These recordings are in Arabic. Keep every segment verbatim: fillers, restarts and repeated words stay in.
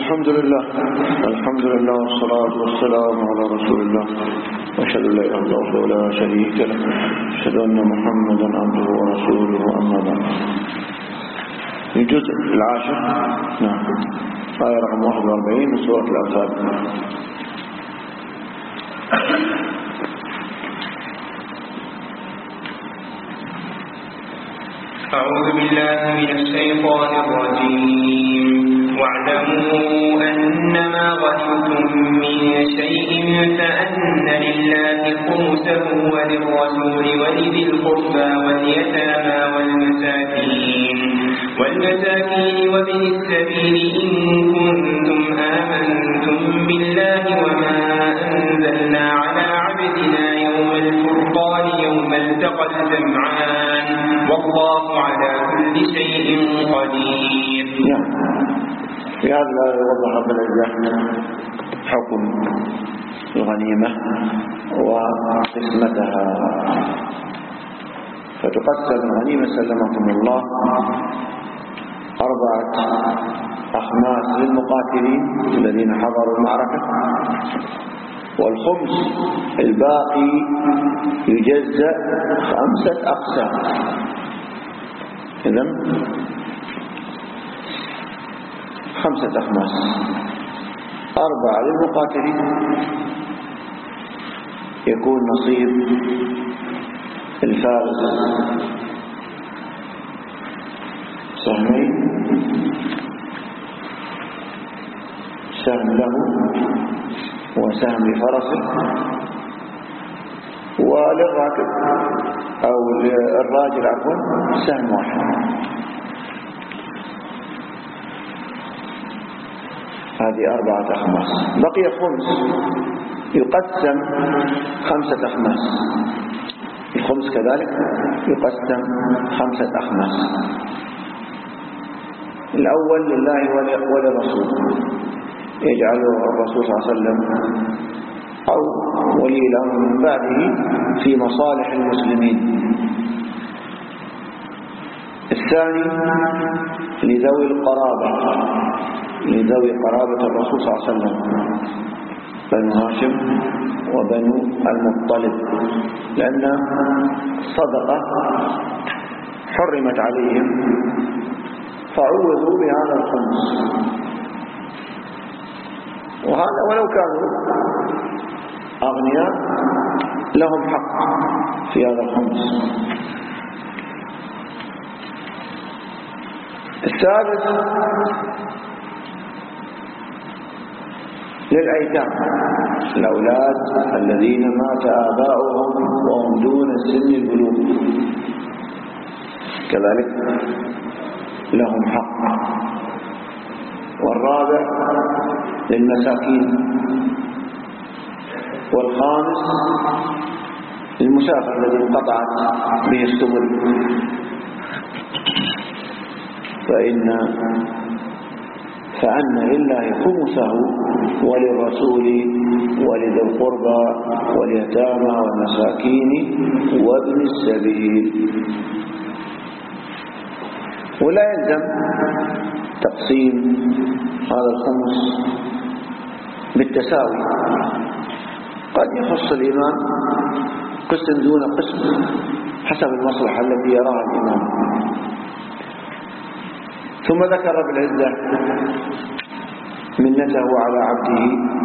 الحمد لله الحمد لله والصلاة والسلام على رسول الله وأشهد أن لا إله إلا الله ولا شريك له أشهد أن محمدا عبده ورسوله أما بعد. الجزء العاشر نعم آية رقم واحد وأربعين من سورة الأنفال. أعوذ بالله من الشيطان الرجيم. واعلموا أنما غنمتم من شيء فأن لله خمسه وللرسول ولذي القربى واليتامى والمساكين والمساكين وابن السبيل إن كنتم آمنتم بالله وما أنزلنا على عبدنا يوم الفرقان يوم التقى الجمعان والله على كل شيء قدير. في هذا الآية يوضح رب العزة حكم الغنيمة وقسمتها. فتقسم الغنيمة سلمكم الله أربعة أخماس للمقاتلين الذين حضروا المعركة، والخمس الباقي يجزأ خمسة أقسام. إذن خمسة أخماس، أربعة للمقاتلين يكون نصيب الفارس سهمين، سهم له وسهم لفرسه، وللراكب أو الراجل عفوا سهم واحد. هذه أربعة أخماس. بقي خمس يقسم خمسة أخماس، الخمس كذلك يقسم خمسة أخماس. الأول لله وللرسول، يجعله الرسول صلى الله عليه وسلم أو ولي الأمر من بعده في مصالح المسلمين. الثاني لذوي القرابة، لذوي قرابة الرسول صلى الله عليه وسلم، بنو هاشم وبنو المطلب، لأن صدقة حرمت عليهم فعوضوا بهذا الخمس، وهذا ولو كانوا أغنياء لهم حق في هذا الخمس. الثالث للأيتام، الأولاد الذين مات آباؤهم وهم دون سن البلوغ كذلك لهم حق. والرابع للمساكين. والخامس للمسافر الذي انقطعت به السبل، فإن فأن لله خمسه وللرسول ولذي القربى واليتامى والمساكين وابن السبيل. ولا يلزم تقسيم هذا الخمس بالتساوي، قد يخص الإمام قسم دون قسم حسب المصلحة التي يراها الإمام. ثم ذكر رب العزة منته على عبده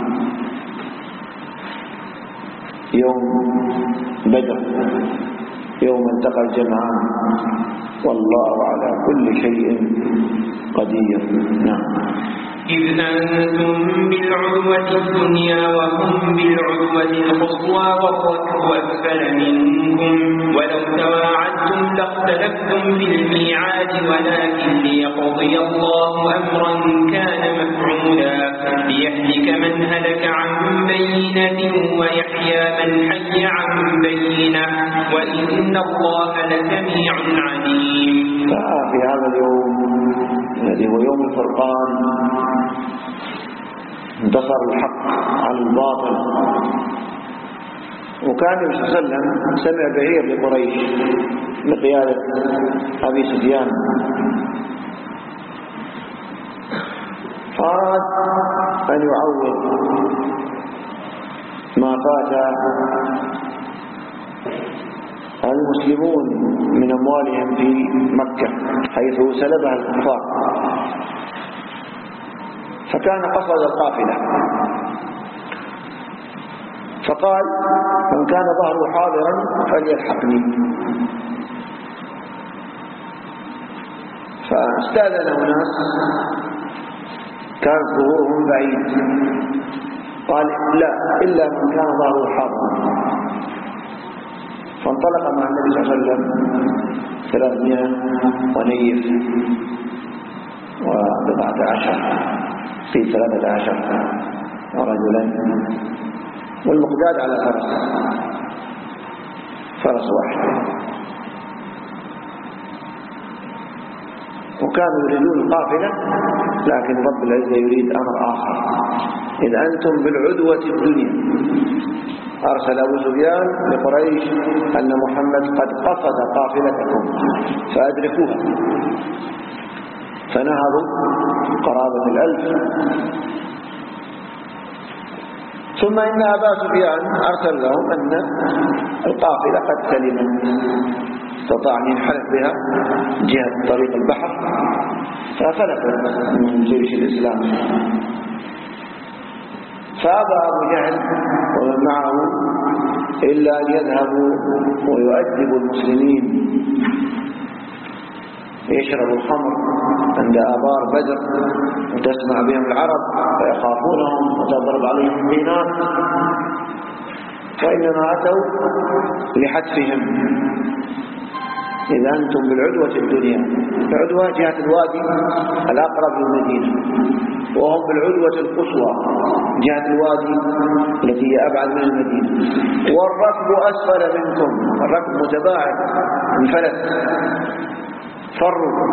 يوم بدر يوم التقى الجمعان والله على كل شيء قدير. نعم. إذ أنتم بالعدوة الدنيا وهم بالعدوة القصوى والركب أسفل منكم ولو تواعدتم لاختلفتم في الميعاد ولكن ليقضي الله أمرا كان مفعولا ليهلك من هلك عن بينة ويحيى من حي عن بينة وإن الله لسميع عليم. في هذا اليوم الذي هو يوم الفرقان انتصر الحق على الباطل، وكان النبي صلى الله عليه وسلم سمع بعير لقريش بقيادة أبي سفيان فأراد أن يعوض ما فات المسلمون من أموالهم في مكة حيث سلبها الكفار، فكان قصد القافلة، فقال من كان ظهره حاضرا فليلحقني. فاستأذنه ناس كان ظهورهم بعيد، قال لا إلا من كان ظهره حاضرا. فانطلق مع النبي صلى الله عليه وسلم ثلاثمائة ونيف وبضعة عشر في ثلاثة عشر رجلا، والمقداد على فرس فرس واحد. وكانوا يريدون القافلة، لكن رب العزة يريد أمر آخر. إذ أنتم بالعدوة الدنيا. أرسل أبو سفيان لقريش أن محمد قد قصد قافلتكم فأدركوها، فنهضوا قرابة الألف. ثم إن أبا سفيان أرسل لهم أن القافلة قد سلمت، استطاع أن ينحرف بها جهة طريق البحر، ففلتت من جيش الإسلام. فأبى أبو جهل ومن معه إلا أن يذهبوا ويؤدبوا المسلمين، يشربوا الخمر عند آبار بدر وتسمع بهم العرب فيخافونهم وتضرب عليهم الدينار، وإنما أتوا لحتفهم. إذا أنتم بالعدوة الدنيا، العدوة جهة الوادي الأقرب للمدينة، وهم بالعدوة القصوى جهة الوادي التي هي أبعد من المدينة، والركب أسفل منكم، الركب متباعد انفلت فروا.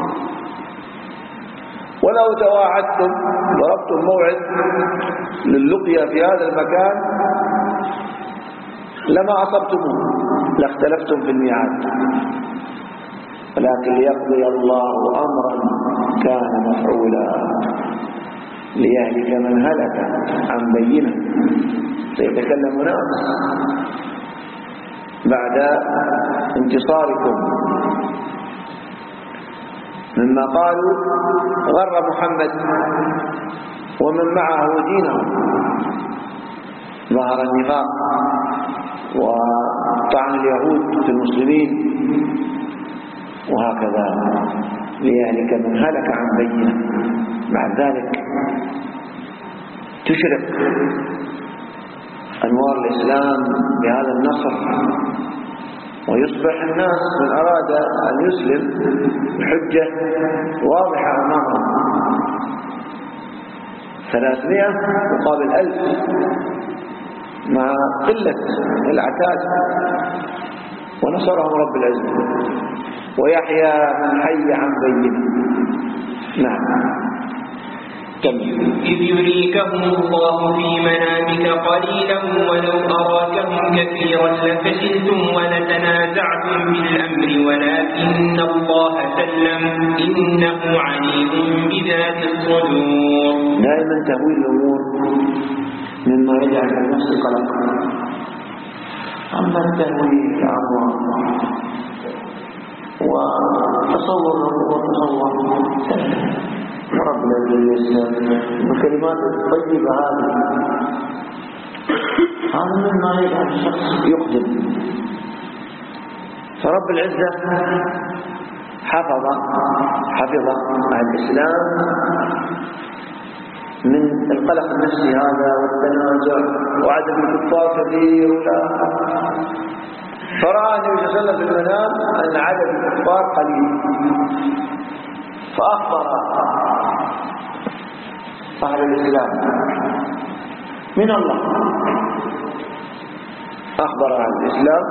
ولو تواعدتم ضربتم موعد للقيا في هذا المكان لما أصبتموه، لاختلفتم في الميعاد، ولكن ليقضي الله أمرا كان مفعولا ليهلك من هلك عن بينه. سيتكلم ناس بعد انتصاركم مما قالوا غر محمد ومن معه دينه، ظهر النفاق وطعن اليهود في المسلمين، وهكذا ليهلك من هلك عن بينه. بعد ذلك تشرق أنوار الإسلام بهذا النصر، ويصبح الناس من أراد أن يسلم الحجة واضحة أمامهم. ثلاثمائة مقابل ألف مع قلة العتاد، ونصرهم رب العزة. ويحيى من حي عن بينه. نعم. إذ يريكهم الله في منامك قليلا ولو أراكهم كثيرا لفشلتم ولتنازعتم في الأمر ولكن الله سلم إنه عليم بذات الصدور. دائما تهويل الأمور مما يجعل النفس قلقا. أما التهويل يا الله وتصور وتصور رب العزة بكلمات الطيبة هذه، هذا مما يجعل الشخص يقدم. فرب العزة حفظ حفظ الإسلام من القلق النفسي هذا والتنازع وعدم الكفار كثير. فرأى النبي صلى الله عليه وسلم في المنام أن عدد الكفار قليل، فأخبر صاحب الإسلام من الله، أخبر عن الإسلام،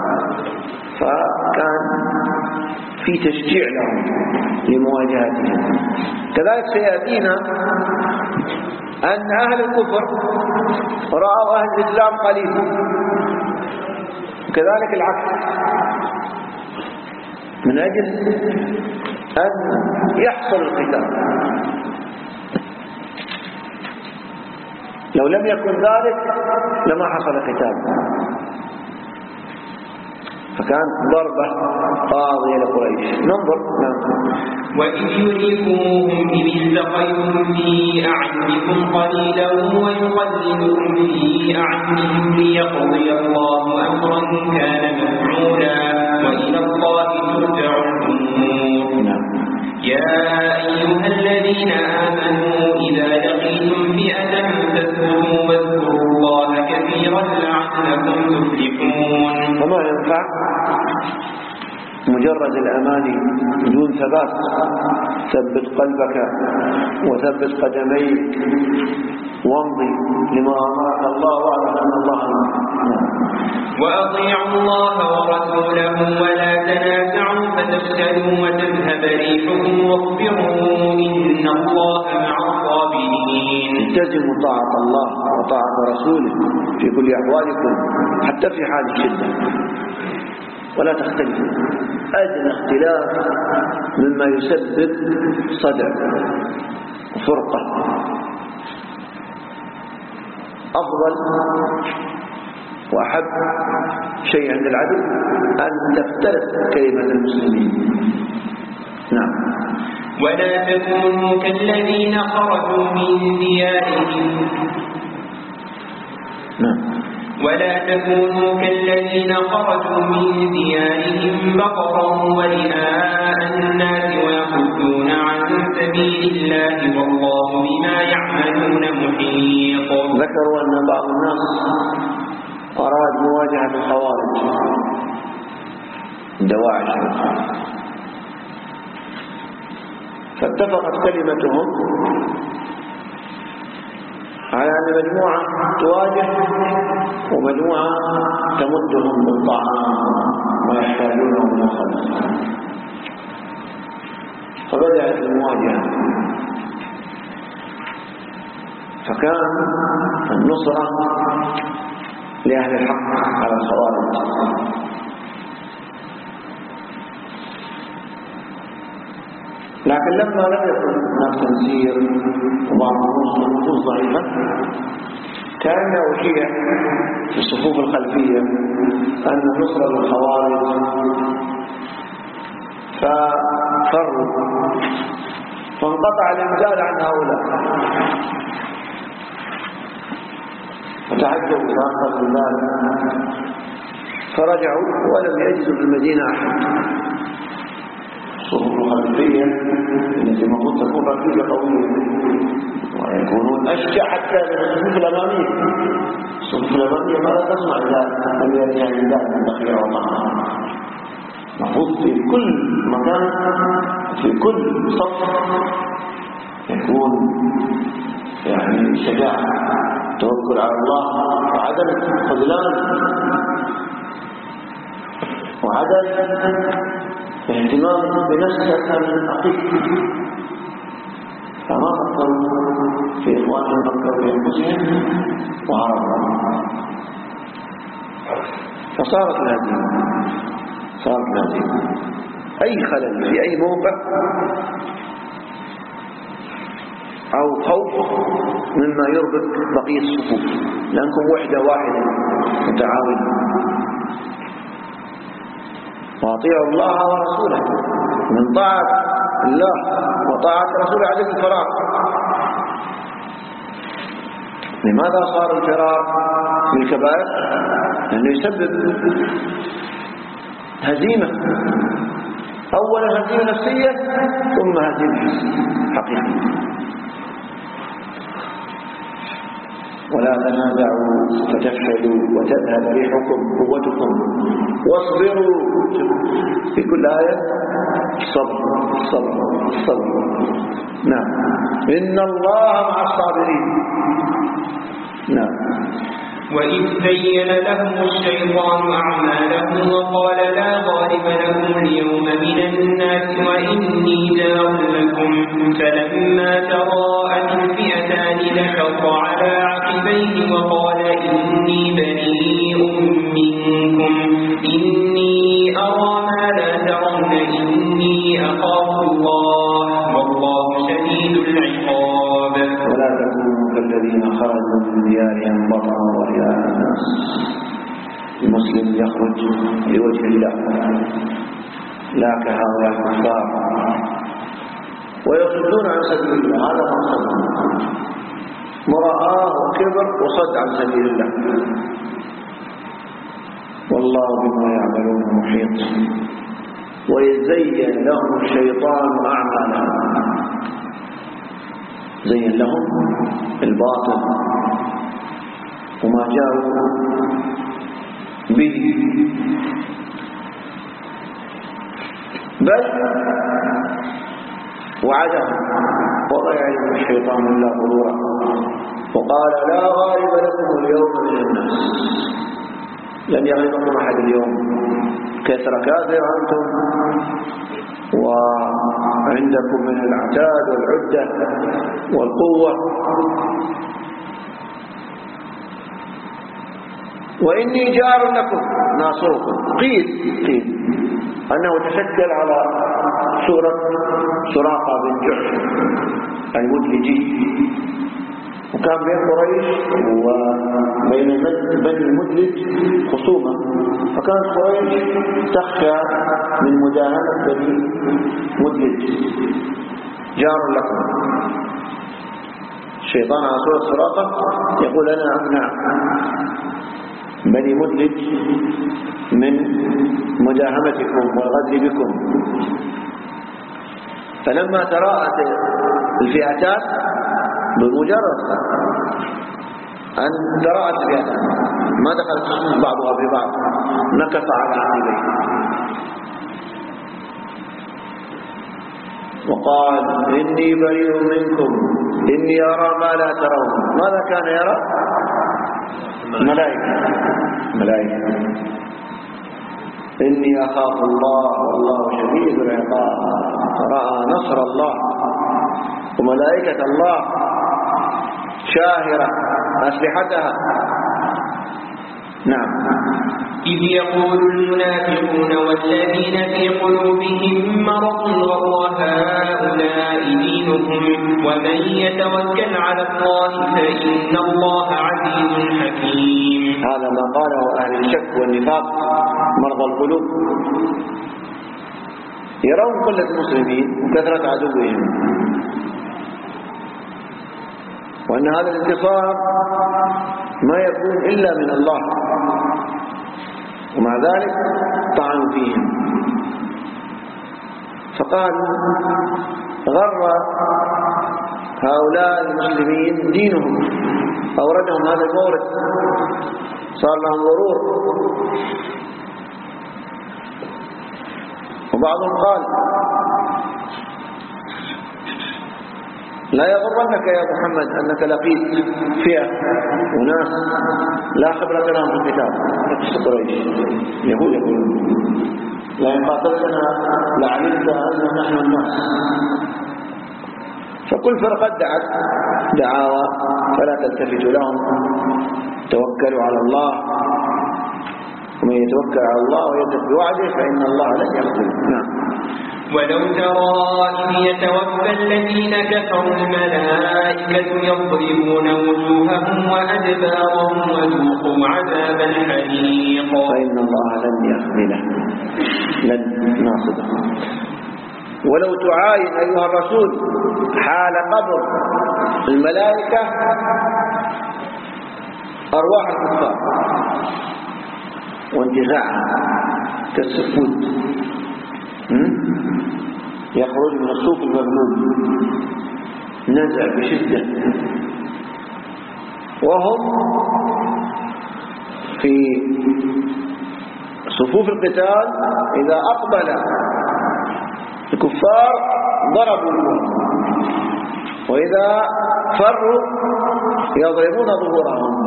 فكان في تشجيع لهم لمواجهتهم. كذلك سيأتينا أن أهل الكفر رأوا أهل الإسلام قليل، وكذلك العكس، من أجل أن يحصل القتال. لو لم يكن ذلك لما حصل قتال، فكانت ضربة قاضية لقريش. ننظر. نعم. وإذ يريكموهم إذ التقيتم في أعينكم قليلا ويقللكم في أعينهم ليقضي الله أمرا كان مفعولا وإلى الله ترجع الأمور. يا أيها الذين آمنوا إذا لقيتم فئة فاثبتوا واذكروا الله كثيرا لعلكم تفلحون. وما ينفع مجرد الأماني بدون ثبات. ثبت قلبك وثبت قدميك وامضي لما أمرك الله واعلم أن الله معك. وأطيعوا الله ورسوله ولا تنازعوا فتفشلوا وتذهب ريحكم واصبروا إن الله مع الصابرين. التزموا طاعة الله وطاعة رسوله في كل أحوالكم حتى في حال الشدة، ولا تختلفوا. أدنى اختلاف مما يسبب صدع وفرقة. أفضل وأحب شيء عند العدل أن تفترق كلمة المسلمين. نعم. ولا تكونوا كالذين خرجوا من ديارهم. نعم. ولا تكونوا كالذين خرجوا من ديارهم بطرا ورئاء الناس ويصدون عن سبيل الله والله بما يعملون محيط. ذكروا أن بعض الناس أراد مواجهة الخوارج دواعش، فاتفقت كلمتهم على أن مجموعة تواجه ومجموعة تمدهم بالطعام ويحتاجونه من الخلف. فبدأت المواجهة، فكان النصرة لأهل الحق على الخوارج. لكن لما لم يكن هناك تنسيق وبعض النصوص ضعيفة، كان يشيع في الصفوف الخلفية أن النصرة للخوارج، ففروا فانقطع الإنزال عن هؤلاء فتعجبوا وأنقذوا ذلك، فرجعوا ولم يجدوا في المدينة أحد. الصفوف الخلفية التي المفروض تكون ركيزة قوية ويكونون أشجع حتى من الصفوف الأمامية. الصفوف الأمامية ما لا تسمع ذلك أن يرجع من ذلك البخير وطعام. المفروض في كل مكان في كل صف يكون يعني شجاعة، توكل على الله وعدم خذلان وعدم اهتمام بنفسك الحقيقي. فما فكروا في إخوانهم، فكروا في أنفسهم وهربوا، فصارت الهزيمة. صارت الهزيمة. أي خلل في أي موقع أو خوف مما يربط بقية الصفوف، لأنكم وحدة واحدة متعاونة. وأطيعوا الله ورسوله. من طاعة الله وطاعة رسوله عدم الفرار. لماذا صار الفرار من الكبائر؟ لأنه يسبب هزيمة، أولا هزيمة نفسية ثم هزيمة حقيقية. ولا تنازعوا فتفشلوا وتذهب ريحكم قوتكم واصبروا. في كل آية صبر صبر صبر. نعم. إن الله مع الصابرين. نعم. وإذ زين لهم الشيطان أعمالهم وقال لا غالب لكم اليوم من الناس وإني جار لكم، فلما تراءت الفئتان نكص على عقبيه وقال إني بريء منكم إني أرى ما لا ترون إني أخاف الله والله شديد العقاب. ولا تكونوا كالذين خرجوا من ديارهم بطرا ورئاء الناس. المسلم يخرج لوجه الله لا كهؤلاء الكفار ويصدون عن سبيل الله. هذا مقصدهم، مراءة وكبر وصد عن سبيل الله. والله بما يعملون محيط. ويزين لهم الشيطان أعمالهم، زين لهم الباطل وما جاءوا به، بل وعدهم وما يعلم الشيطان إلا غرورا وقال لا غالب لكم اليوم من الناس. لن يغلبكم أحد اليوم، كثرة كاثرة أنتم وعندكم من العتاد والعدة والقوة. وإني جار لكم ناصركم. قيل قيل أنه تشكل على سورة سراقة بن جحش المدلجي، وكان بين قريش وبين بني المدلج خصومة، فكانت قريش تخشى من مداهنة بني مدلج. جار لكم. الشيطان على سورة سراقة يقول أنا أمنع بني مدلج من مداهمتكم والغدر بكم. فلما تراءت الفئتان بمجرد أن تراءت الفئتان ما دخلت بعضها في بعض نكف على عقبيه وقال إني بريء منكم إني أرى ما لا ترون. ماذا كان يرى؟ ملائكة ملائكة. إني أخاف الله والله شديد العقاب. رأى نصر الله وملائكة الله شاهرة أسلحتها. نعم. إذ يقول المنافقون والذين في قلوبهم مرض غر هؤلاء دينهم ومن يتوكل على الله فإن الله عزيز حكيم. هذا ما قاله أهل الشك والنفاق مرضى القلوب، يرون قلة المسلمين وكثرة عدوهم، وأن هذا الانتصار ما يكون إلا من الله، ومع ذلك طعنوا فيهم. فقالوا غر هؤلاء المسلمين دينهم، أوردهم هذا المورد، صار لهم غرور. وبعضهم قال لا يغرنك يا محمد أنك لقيت فئة وناس لا خبرة لهم في القتال. قريش يهود يقولون لئن قاتلتنا لعلمت أن نحن الناس. فكل فرقة دعت دعاوى فلا تلتفتوا لهم، توكلوا على الله، ومن يتوكل على الله ويثق بوعده فإن الله لن يخذله. نعم. ولو ترى إذ يتوفى الذين كفروا الملائكة يضربون وجوههم وأدبارهم وذوقوا عذاب الحريق. فإن الله لن يخذله، لن ناصبه. ولو تعاين أيها الرسول حال قبر الملائكة أرواح الكفار وانتزاعها كالسفود يخرج من الصوف المبلول، نزع بشدة، وهم في صفوف القتال إذا أقبل الكفار ضربوا الوجه، وإذا فروا يضربون ظهورهم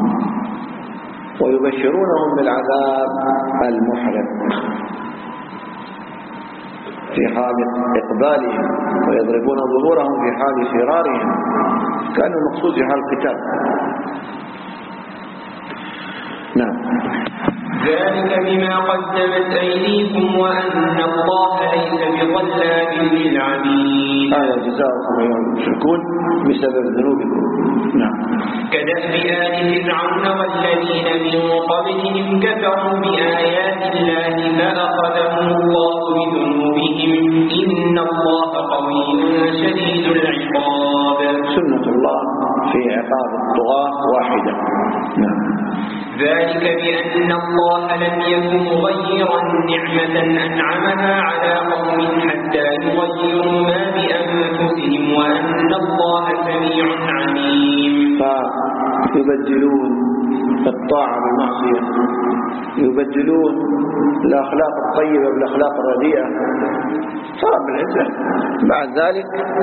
ويبشرونهم بالعذاب المحرق في حال إقبالهم، ويضربون ظهورهم في حال فرارهم. كان المقصود في حال القتال. نعم. ذلك بما قدمت أيديكم وأن الله ليس بظلام للعبيد. هذا جزاؤكم أيها المشركون بسبب ذنوبكم. نعم. كدأب آل فرعون والذين من قبلهم كفروا بآيات الله فأخذهم الله بذنوبهم إن الله قوي شديد العقاب. سنة الله في عقاب الطغاة واحدة. نعم. ذلك بأن الله لم يكن مغيرا نعمة أنعمها على قوم حتى يغيروا ما بأنفسهم وأن الله سميع عليم. فيبدلون الطاعة بالمعصية، يبدلون الأخلاق الطيبة بالأخلاق الرديئة، فرب العزة بعد ذلك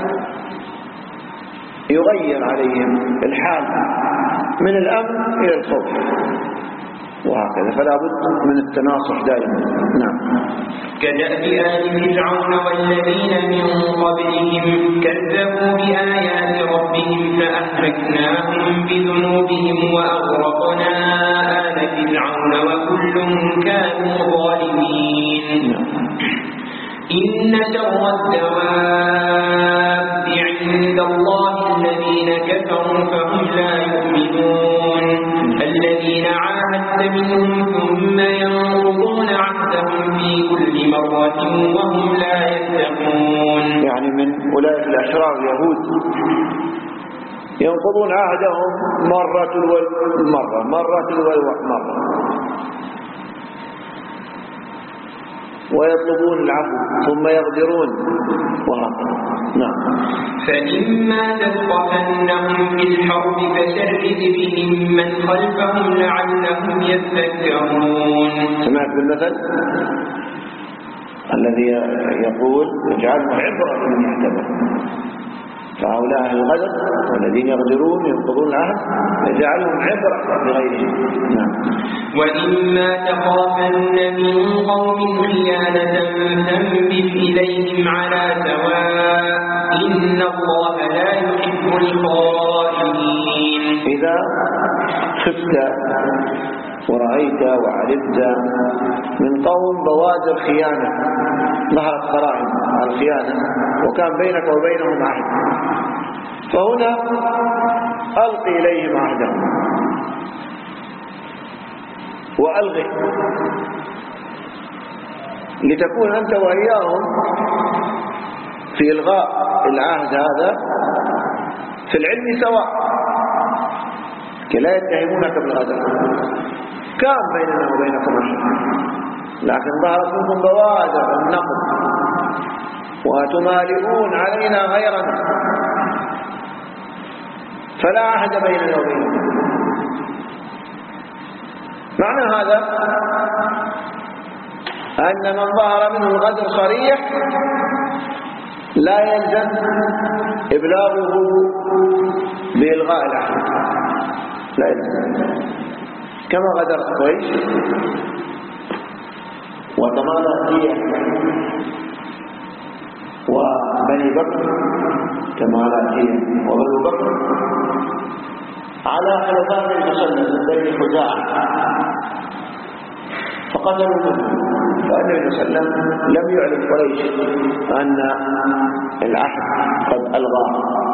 يغير عليهم الحال من الأمن إلى الخوف وهكذا، فلا بد من التناصح دائما. نعم. كدأب آل فرعون والذين من قبلهم كذبوا بآيات ربهم فأهلكناهم بذنوبهم وأغرقنا آل فرعون وكل كانوا ظالمين. إن شر الدواب عند الله الذين كفروا فهم لا يؤمنون الذين عاهدت منهم ثم ينقضون عهدهم في كل مرة وهم لا يتقون. يعني من أولئك الأشرار اليهود ينقضون عهدهم مرة المرة مرة المرة ويطلبون العفو ثم يغدرون وهكذا. نعم. فإما تثقفنهم في الحرب فشرد بهم من خلفهم لعلهم يذكرون. سمعت بالمثل الذي يقول اجعله عبرة لمن يعتبر، فهؤلاء الغدر والذين يغدرون ينقضون العهد يجعلهم عبرة لغيرهم. نعم. وإما تخافن من قوم خيانة فانبذ إليهم على سواء إن الله لا يحب الخائنين. إذا خفت ورأيت وعرفت من قوم بوادر خيانة، ظهرت قرائن على الخيانة وكان بينك وبينهم عهد، فهنا ألقي إليهم عهدهم وألغي لتكون أنت وإياهم في إلغاء العهد هذا في العلم سواء، لا يتهمونك بالغدر، كان بيننا وبينكم عهد لكن ظهرت منكم بوادر النقد وتمالئون علينا غيرنا، فلا عهد بيننا وبينكم. معنى هذا أن من ظهر منه الغدر صريح لا يلزم إبلاغه بإلغاء العهد، لا يلزم، كما غدر قريش وتمالأ وبني بكر تمالأ وبنو بكر على حلفاء المسلم من بني خزاعة فقتلوا منه، فالنبي صلى الله عليه وسلم لم يعلم قريش أن العهد قد ألغى،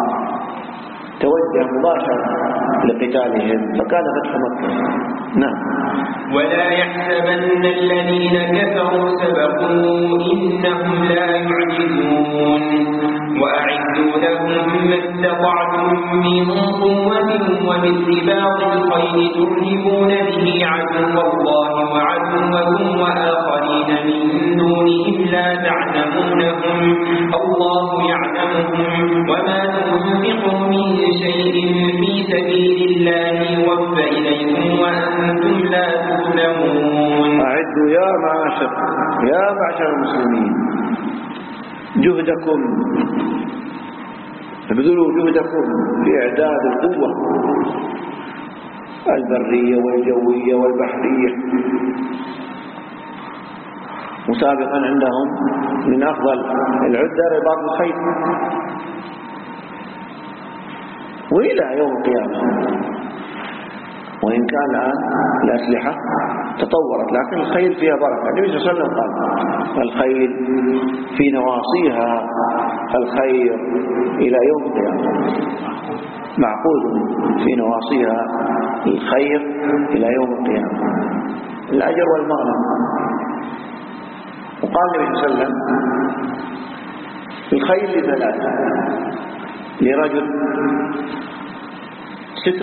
توجه مباشرة لقتالهم فكان فتح مكة. نعم. ولا يحسبن الذين كفروا سبقوا إنهم لا يعجزون وأعدوا لهم ما استطعتم من قوة ومن رباط الخيل ترهبون به عدو الله وعدوكم وآخرين من دونهم لا تعلمونهم الله يعلمهم وما تنفقوا من شيء في سبيل الله يوفى إليكم وأنتم لا تظلمون. أعدوا يا معاشر يا معشر المسلمين جهدكم، ابذلوا جهدكم في إعداد القوة البرية والجوية والبحرية. مسابقا عندهم من أفضل العدة رباط الخيل، وإلى يوم القيامة وإن كان الآن الأسلحة تطورت، لكن الخيل فيها بركة. النبي صلى الله عليه وسلم قال الخيل في نواصيها الخير إلى يوم القيامة، معقود في نواصيها الخير إلى يوم القيامة، الأجر والمغنم. وقال النبي صلى الله عليه وسلم الخيل لثلاثة: لرجل ستر،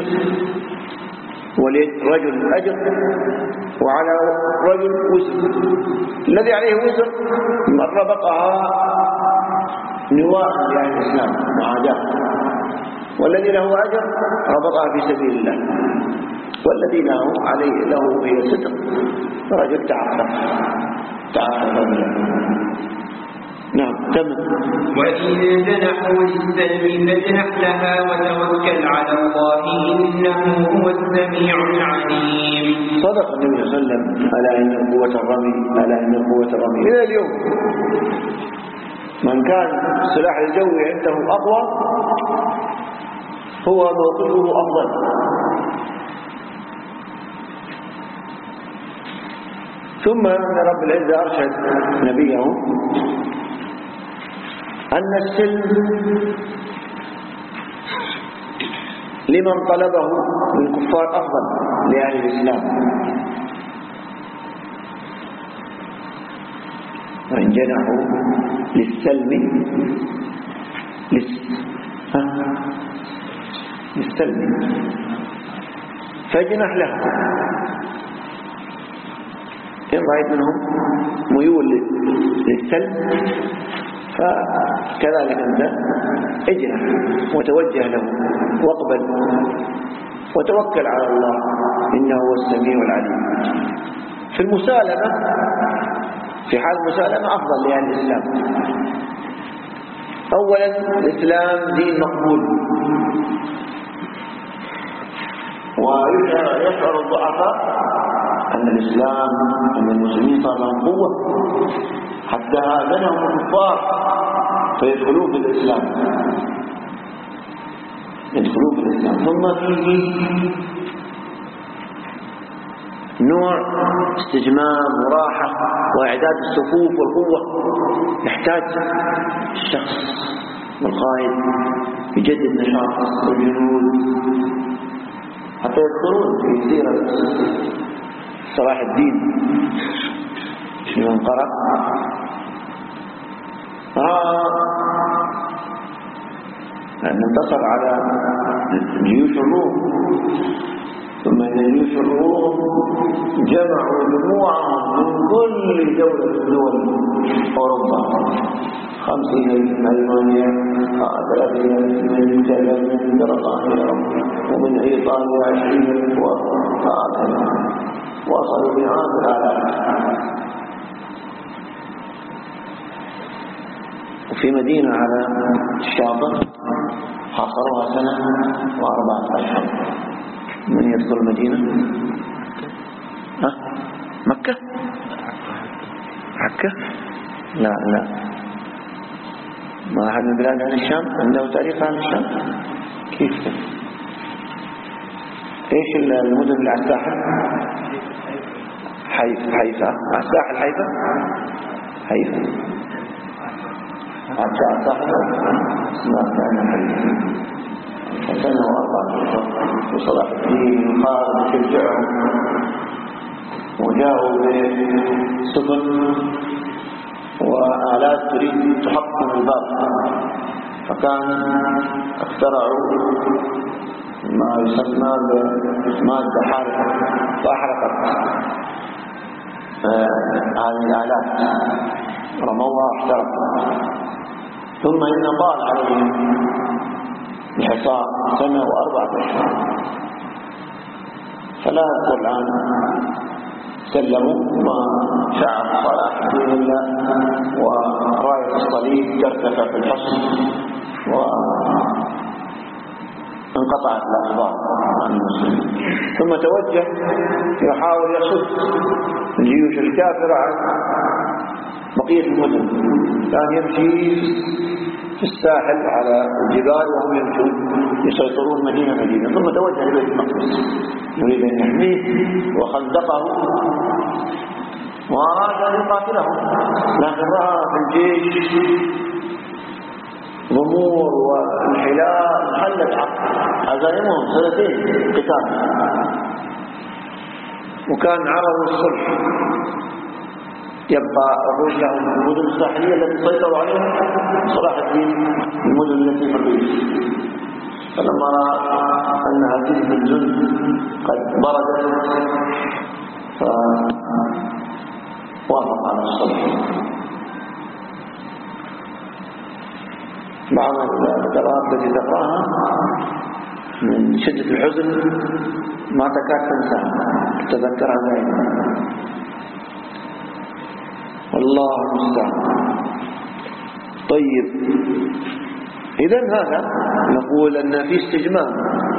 ولرجل أجر، وعلى رجل وزر. الذي عليه وزر من ربطها نواء لأهل الإسلام معاداة، والذي له أجر ربطها في سبيل الله، والذي له عليه له هي ستر رجل تعفف تعفف الله. نعم تمام. وإن جنحوا للسلم فاجنح لها وتوكل على الله إنه هو السميع العليم. صدق النبي صلى الله عليه وسلم: ألا إن قوة الرمي ألا إن قوة الرمي. إلى اليوم من كان السلاح الجوي عنده أقوى هو موقفه أفضل. ثم أن رب العزة أرشد نبيه أن السلم لمن طلبه من الكفار أفضل لأهل الإسلام. وإن جنحوا للسلم للسلم فاجنح له. إن رأيت منهم ميول للسلم فكذلك أنت اجنح وتوجه له واقبل وتوكل على الله إنه هو السميع العليم. في المسالمة، في حال المسالمة أفضل لأهل الإسلام. أولا الإسلام دين مقبول، ويشعر الضعفاء أن الإسلام أن المسلمين صار لهم قوة حتى آذنهم الكفار فيدخلون في الإسلام يدخلون في الإسلام. ثم فيه نوع استجمام وراحة وإعداد الصفوف والقوة. يحتاج الشخص والقائد يجدد نشاط الجنود حتى يدخلون في سيرة صلاح الدين من قرأ آه أن انتصر على جيوش الروم، ثم أن جيوش الروم جمعوا جموعهم من كل دولة من دول أوروبا، خمسين من ألمانيا، ثلاثين من من بريطانيا، ومن إيطاليا عشرين، وصلوا بمئات الآلاف. وفي مدينة على الشاطئ حاصروها سنة وأربعة أشهر. من يدخل المدينة؟ ها؟ مكة؟ مكة؟ لا لا، ما أحد من بلاد أهل الشام عنده تاريخ أهل الشام. كيف كيف؟ إيش المدن اللي على الساحل؟ حيفا. حيفا على الساحل. حيفا حيفا على الساحل اسمها كان حيفا. سنة وأربعة أشهر وصلاح الدين خارج يشجعهم، وجاءوا بسفن وآلات تريد تحطم الباب، فكان اخترعوا ما يسمى بمادة حارقة فأحرقت هذه الآلات، رموها واحترقت. ثم إن طال عليهم الحصار سنة وأربعة أشهر، فلا يذكر الآن سلموا ما شعر صلاح الدين الله وراية الصليب ترتفع في الحصن وانقطعت الأخبار عن المسلمين. ثم توجه يحاول يصد الجيوش الكافرة عن بقية المدن، كان يمشي في الساحل على الجبال وهم يمشون يسيطرون مدينة مدينة، ثم توجه لبيت المقدس يريد أن يحميه وخندقه وأراد أن يقاتلهم، لكن رأى في الجيش ضمور وانحلال خلت عزائمهم سنتين قتال، وكان عرض الصلح يبقى الروس لهم المدن الساحلية التي سيطروا عليها صلاح الدين المدن التي في الريف. فلما رأى أن هذه الجند قد بردت فوافق على الصلح. بعض القراءات التي تقرأها من شدة الحزن ما تكاد تنساها، تذكرها دائما. والله المستعان. طيب، إذن هذا نقول أن في استجمام،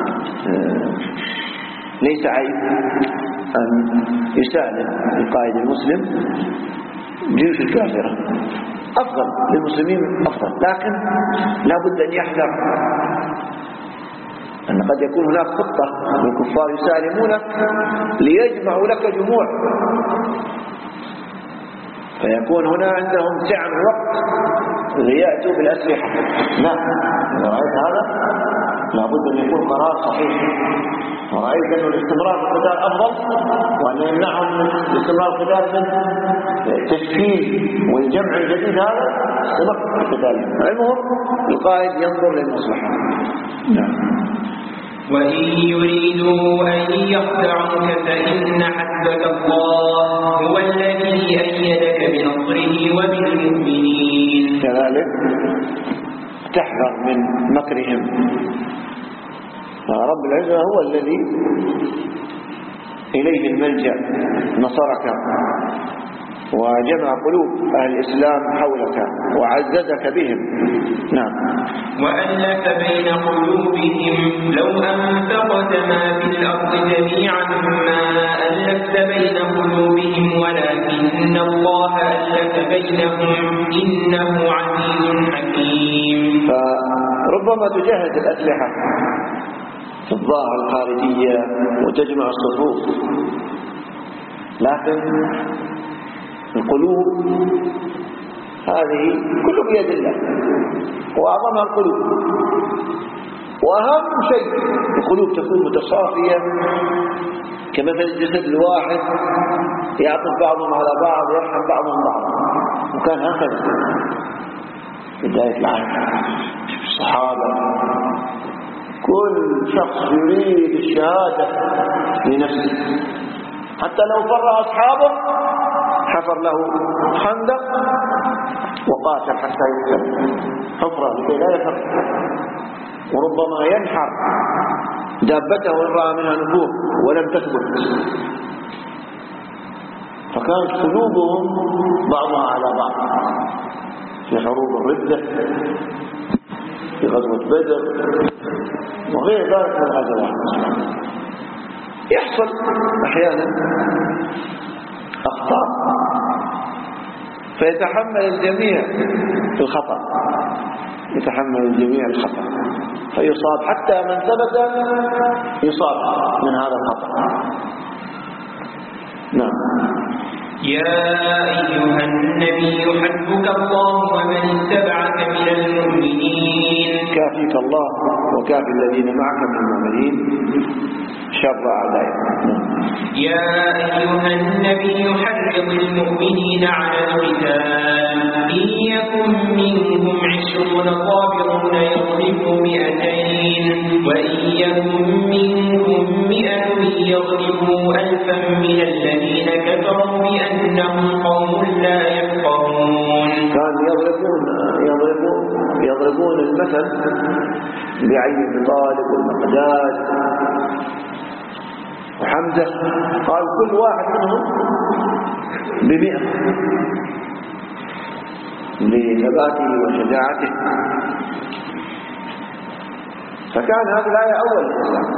ليس عيب أن يسالم القائد المسلم جيوش الكافرة، أفضل للمسلمين أفضل، لكن لا بد أن يحذر أن قد يكون هناك خطة الكفار يسالمونك ليجمعوا لك جموع، فيكون هنا عندهم سعة من الوقت ليأتوا بالأسلحة. لا، إذا رأيت هذا لابد أن يكون قرار صحيح، ورأيت أن الاستمرار في القتال أفضل، وأن يمنعهم من الاستمرار في القتال من التشكيل والجمع الجديد، هذا استمر في القتال. المهم القائد ينظر للمصلحة. نعم. وإن يريدوا أن يخدعوك فإن حسبك الله هو الذي أيدك بنصره وبالمؤمنين. كذلك تحذر من مكرهم، رب العزة هو الذي إليه الملجأ، نصرك وجمع قلوب أهل الإسلام حولك وعززك بهم. نعم. وألف بين قلوبهم لو أنفقت ما في الأرض جميعا ما ألفت بين قلوبهم ولكن الله ألف بينهم إنه عزيز حكيم. فربما تجهز الأسلحة في الظاهر الخارجية وتجمع الصفوف، لكن القلوب هذه كل بيد الله، وأعظمها القلوب، وأهم شيء القلوب تكون متصافية كمثل الجسد الواحد يعطف بعضهم على بعض، يرحم بعضهم بعض، وكان هكذا بداية العهد. الصحابة كل شخص يريد الشهادة لنفسه، حتى لو فر أصحابه حفر له خندق وقاتل حتى يقتل حفرة لكي لا يفر، وربما ينحر دابته وإن رأى منها نبوغ ولم تثبت. فكانت قلوبهم بعضها على بعض في حروب الردة، في غزوة بدر وغير ذلك من الغزوات. يحصل أحيانا أخطاء فيتحمل الجميع الخطأ، يتحمل الجميع الخطأ فيصاب، حتى من ثبت يصاب من هذا الخطأ. نعم. يا أيها النبي حسبك الله ومن اتبعك من المؤمنين. كافيك الله وكافي الذين معك من المؤمنين شر أعدائك. يا أيها النبي حرض المؤمنين على القتال، إن يكن منهم عشرون صابرون يغلبوا مئتين، وإن يكن منكم مئة يغلبوا ألفا من الذين كفروا بأنهم قوم لا يفقهون. كانوا يضربون يضربون يضربون المثل بعين بن طالب والمقداد وحمزة، قال كل واحد منهم بمئة لثباته وشجاعته. فكان هذه الآية أول الإسلام،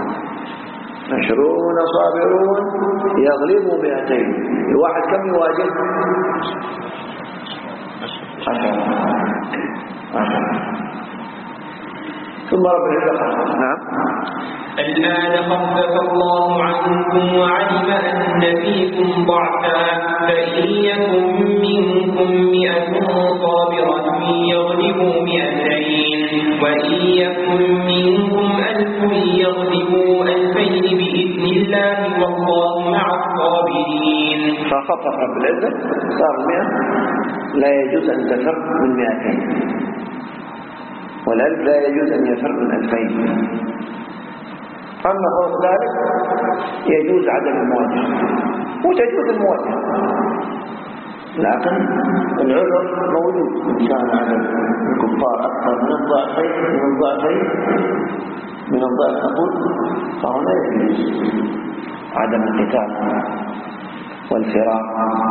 عشرون صابرون يغلبوا مئتين، الواحد كم يواجه؟ عشرة. ثم رب العزة نعم الآن خفف الله عنكم وعلم أن فيكم ضعفا فإن يكن منكم مئة صابرة يغلبوا مئتين وإن يكن منكم ألف يغلبوا ألفين بإذن الله والله مع الصابرين. فخفف رب العزة صار مئة، لا يجوز أن تفر من مئتين، والألف لا يجوز أن يفر من ألفين. أما فوق ذلك يجوز عدم المواجهة وتجوز المواجهة، لكن العذر موجود إن كان عدد الكفار أكثر من الضعفين من الضعفين من الضعف أقول فهو لا يجوز عدم القتال والفرار.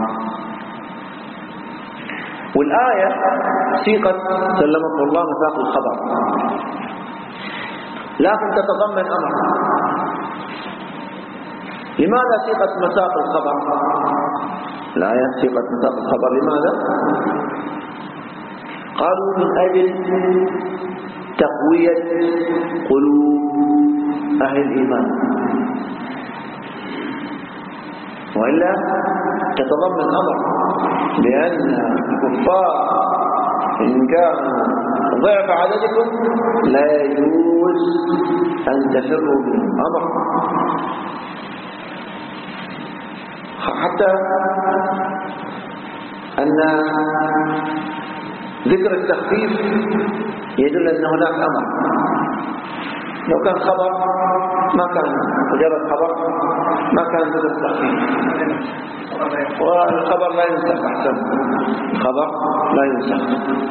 والآية سيقت سلمكم الله مساق الخبر، لكن تتضمن أمر. لماذا سيقت مساق الخبر؟ الآية سيقت مساق الخبر لماذا؟ قالوا من أجل تقوية قلوب أهل الإيمان، وإلا تتضمن أمر بأن الكفار إن كانوا ضعف عددكم لا يجوز أن تفروا منهم، أمر. حتى أن ذكر التخفيف يدل أن هناك أمر. لو كان خبر ما كان مجرد خبر ما كان ذكر التخفيف، والخبر لا ينسخ. أحسن، الخبر لا ينسخ.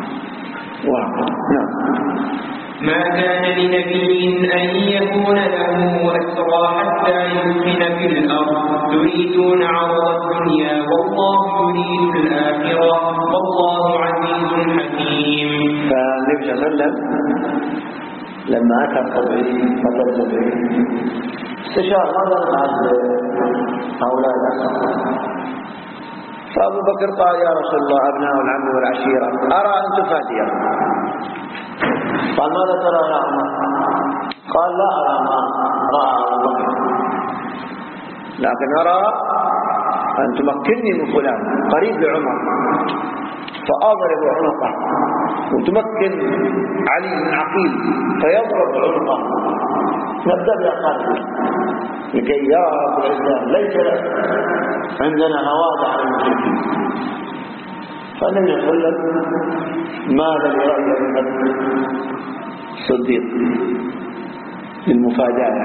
نعم. ما كان لنبي أن يكون له أسرى حتى يسكن في الأرض تريدون عرض الدنيا والله يريد الآخرة والله عزيز حكيم. فالنبي صلى الله عليه وسلم لما أتى السبعين قتل السبعين استشار ماذا نفعل هؤلاء الأسرى؟ فأبو بكر قال يا رسول الله أبناء العم والعشيرة أرى أن تفاديهم. قال ماذا ترى يا عمر؟ قال لا أرى ما رأى أبو بكر، لكن أرى أن تمكنني من فلان قريب لعمر فأضرب عنقه، وتمكن علي من عقيل فيضرب عنقه، نبدأ بأقاربه لكي يرى رب العزة ليس عندنا هوادة على المشركين. فالنبي صلى الله عليه وسلم ماذا لرأي أبي بكر الصديق للمفاداة،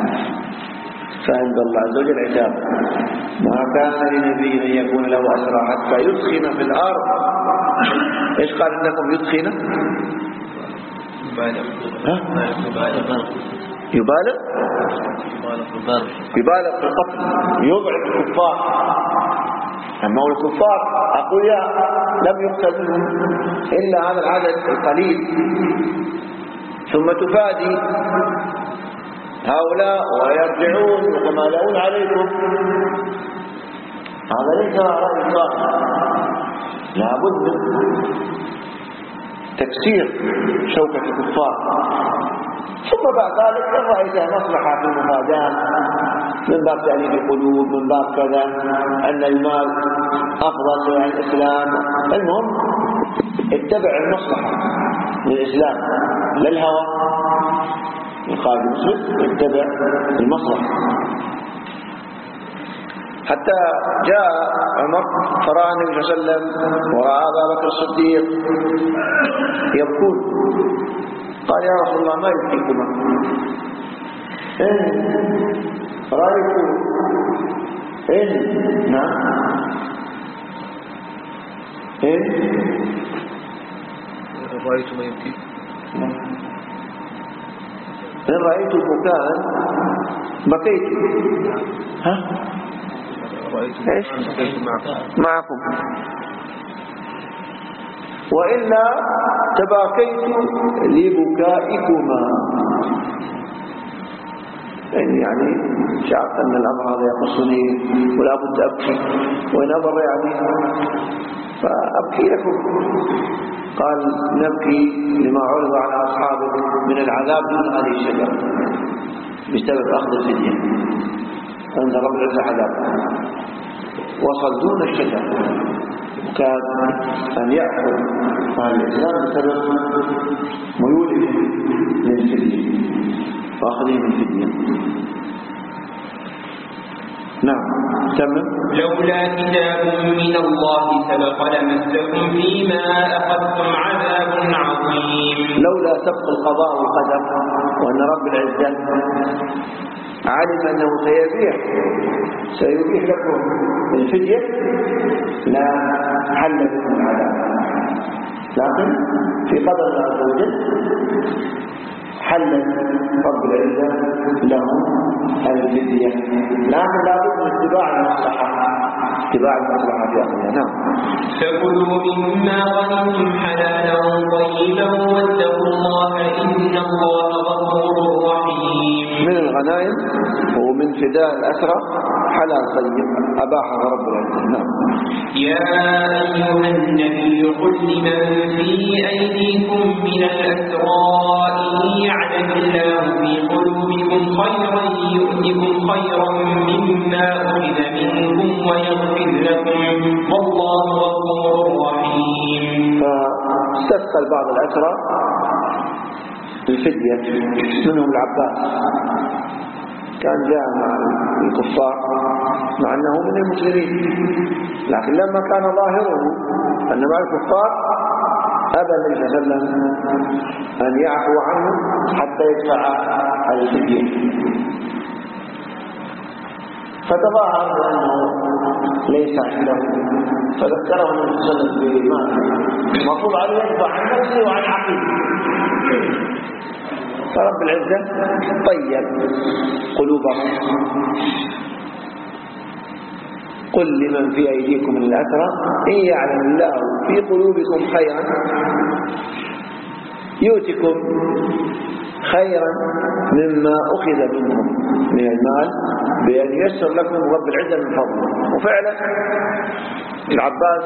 فأنزل الله عز وجل عتاب ما كان لنبي أن يكون له أسرى حتى يدخن في الأرض. إيش قال إنكم يدخن؟ يبالغ يبالغ يبالغ في القتل، يضعف الكفار. أما الكفار أقوياء لم يقتل منهم إلا هذا العدد القليل، ثم تفادي هؤلاء ويرجعون يتمالؤون عليكم. هذا ليس رأي صالح، لابد من تكسير شوكة الكفار. ثم بعد ذلك إن رأيت مصلحة في المفاداة من باب تأليف القلوب، من باب كذا أن المال أفضل عن الإسلام، المهم اتبع المصلحة للإسلام لا الهوى. القائد المسلم اتبع المصلحة. حتى جاء عمر فرأى النبي صلى الله عليه وسلم ورأى أبا بكر الصديق يبكون، قال يا رسول الله ما يبكيكما؟ إن رأيت إن نعم إن رأيت ما يبكيك إن رأيت بكاء بكيت. ها إيش معكم؟ وإلا تباكيت لبكائكما. يعني شعرت أن الأمر هذا يخصني ولا بد أبكي، وإن أمر يعني فأبكي لكم. قال نبكي لما عرض على أصحابك من العذاب من هذه الشجرة بسبب أخذ الفدية، عند رب العزة عذاب. وصل دون الشجرة وكاد أن يأخذ هذا الإسلام بسبب ميولهم للفدية وأخذهم الفدية. نعم تمام. لولا كتاب من الله سبق لمسكم فيما أخذتم عذاب عظيم. لولا سبق القضاء والقدر وأن رب العزة علم أنه سيبيح سيبيح لكم الفدية لا حل بكم العذاب، لكن في قدر الله عز وجل حل رب العزة لهم الفدية، لكن لا بد من اتباع المصلحة اتباع المصلحة في أخذها. نعم. فكلوا مما غنمتم حلالا طيبا واتقوا الله إن الله غفور رحيم. من الغنائم ومن فداء الأسرى حلال طيب أباحه رب العزة. نعم. يا أيها النبي قل لمن في أيديكم من الأسرى إن يعلم الله في قلوبكم خيرا يؤتكم خيرا مما أخذ منكم ويغفر لكم والله غفور رحيم. فاستثقل بعض الأسرى الفدية، منهم العباس كان جاء مع الكفار مع أنه من المسلمين، لكن لما كان ظاهره أن مع الكفار أبى النبي صلى الله عليه وسلم أن يعفو عنه حتى يدفع الفدية، فتظاهر بأنه ليس عنده، فذكره النبي صلى الله عليه وسلم بمال المفروض عليه يدفع عن نفسه وعن عقيده. فرب العزة طيب قلوبهم. قل لمن في أيديكم من الأسرى إن يعلم الله في قلوبكم خيرا يؤتكم خيرا مما أخذ منهم من المال بأن ييسر لكم رب العزة من فضله. وفعلا العباس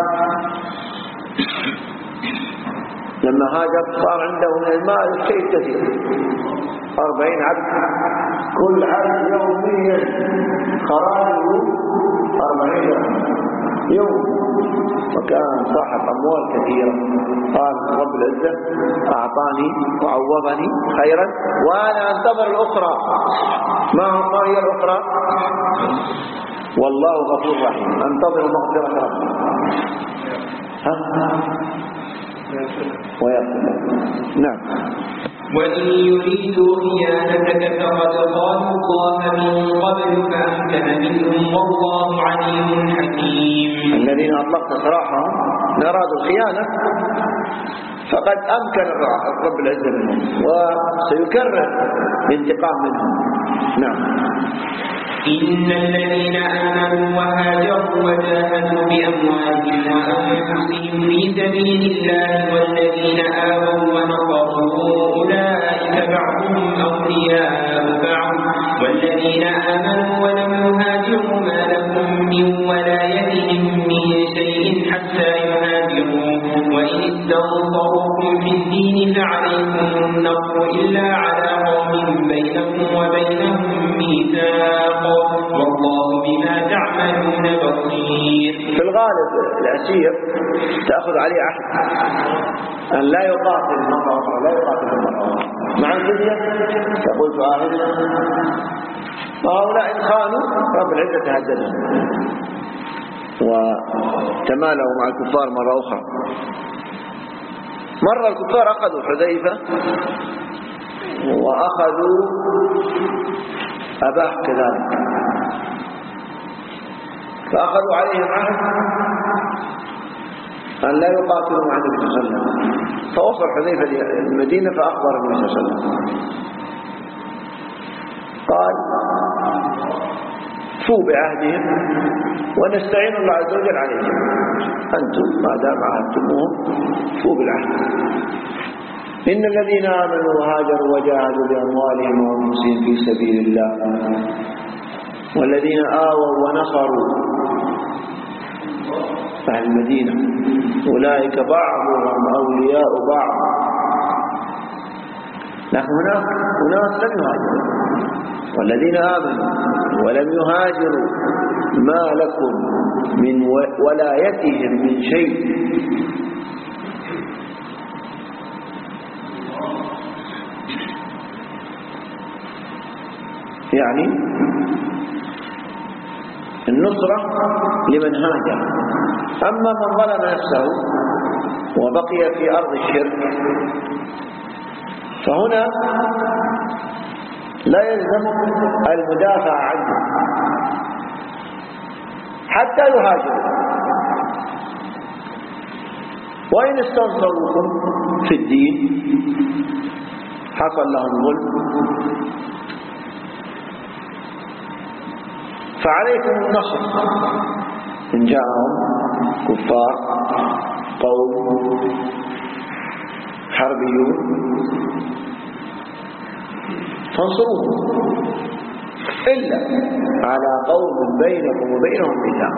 لما هاجر صار عنده من المال شيء كثير، أربعين عبد، كل عبد يوميا خراجه أربعين يوم، وكان صاحب أموال كثيرة. قال رب العزة أعطاني وعوضني خيرا وأنا أنتظر الأخرى. ما هي الأخرى؟ والله غفور رحيم، أنتظر مغفرة ربي ويغفر. نعم. وإن يريدوا خيانتك فقد خانوا الله من قبل فأمكن منهم والله عليم حكيم. الذين أطلقت سراحهم أرادوا الخيانة فقد أمكن رب العزة منهم وسيكرر الانتقام منهم. نعم. إن الذين آمنوا وهاجروا وجاهدوا بأموالهم وأنفسهم في سبيل الله والذين آووا ونصروا أولئك بعضهم أولياء بعض والذين آمنوا ولم يهاجروا ما لكم من ولايتهم من شيء حتى يهاجروا وإن استنصروكم في الدين فعليكم النصر إلا على قوم بينكم وبينهم ميثاق والله بما تعملون بصير. في الغالب الأسير تأخذ عليه عهد أن لا يقاتل مرة أخرى، لا يقاتل مرة أخرى مع الفدية تقول تعاهدنا، وهؤلاء إن خانوا رب العزة تهددهم وتمالوا مع الكفار مرة أخرى. مرة الكفار أخذوا حذيفة وأخذوا أباه كذلك، فأخذوا عليهم عهد أن لا يقاتلوا مع النبي صلى الله عليه وسلم. فوصل حذيفة المدينة فأخبر النبي صلى الله عليه وسلم، قال فوا بعهدهم ونستعين الله عز وجل عليهم، أنتم ما دام عهدتموهم فوا بالعهد. إن الذين آمنوا وهاجروا وجاهدوا بأموالهم وأنفسهم في سبيل الله والذين آووا ونصروا أهل المدينة أولئك بعضهم أولياء بعض. لكن هناك أناس لم يهاجروا، والذين آمنوا ولم يهاجروا ما لكم من ولايتهم من شيء. يعني النصرة لمن هاجر. أما من ظلم نفسه وبقي في أرض الشرك فهنا لا يلزم المدافع عنه حتى يهاجر. وإن استنصروكم في الدين حصل لهم ظلم فعليكم النصر إن جاءهم كفار قوم حربيون فانصروهم، إلا على قوم بينكم وبينهم ميثاق.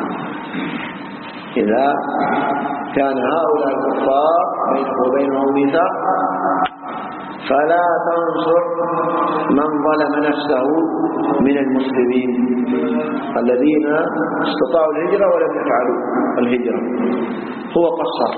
إذا كان هؤلاء الكفار بينكم وبينهم ميثاق فلا تنصر من ظلم نفسه من المسلمين الذين استطاعوا الهجرة ولم يفعلوا الهجرة، هو قصر.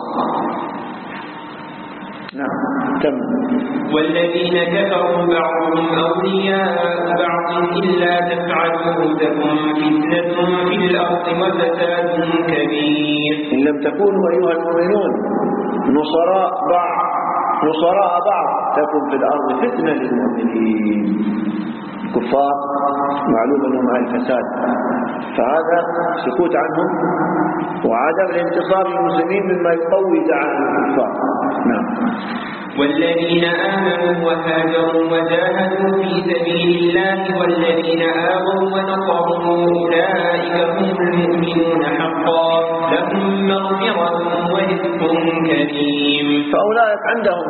نعم تم. والذين كفروا بعضهم أولياء بعض إلا تفعلوا تكن فتنة في الأرض وفساد كبير. إن لم تكونوا أيها المؤمنون نصراء بعض نصراء بعض تكن في الأرض فتنة للمؤمنين. الكفار معلوم أنهم على الفساد، فهذا سكوت عنهم وعدم الانتصار للمسلمين مما يقوي زعامة الكفار. نعم. والذين آمنوا وهاجروا وجاهدوا في سبيل الله والذين آووا ونصروا أولئك هم المؤمنون حقا لهم مغفرة ورزق كريم. فأولئك عندهم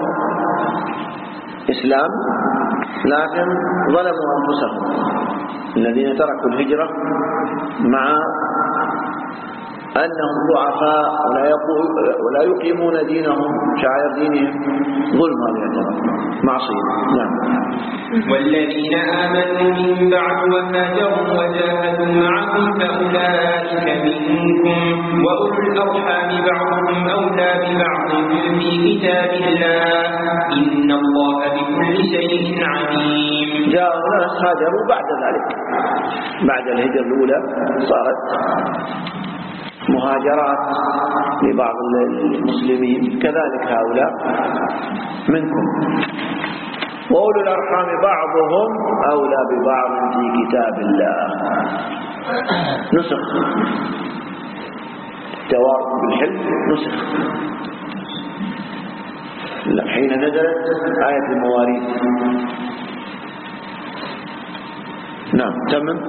إسلام لكن ظلموا أنفسهم، الذين تركوا الهجرة مع أنهم ضعفاء ولا يقيمون دينهم شعائر دينهم، ظلم هذا يعتبر معصية. نعم. والذين آمنوا من بعد وهاجروا وجاهدوا معكم فأولئك منكم وأولو الأرحام بعضهم أولى ببعض في كتاب الله إن الله بكل شيء عليم. جاء ناس هاجروا بعد ذلك، بعد الهجرة الأولى صارت مهاجرات لبعض المسلمين، كذلك هؤلاء منكم. وأولو الأرحام بعضهم أولى ببعض في كتاب الله. نسخ التوارث بالحلف، نسخ حين نزلت آية المواريث. نعم تمام.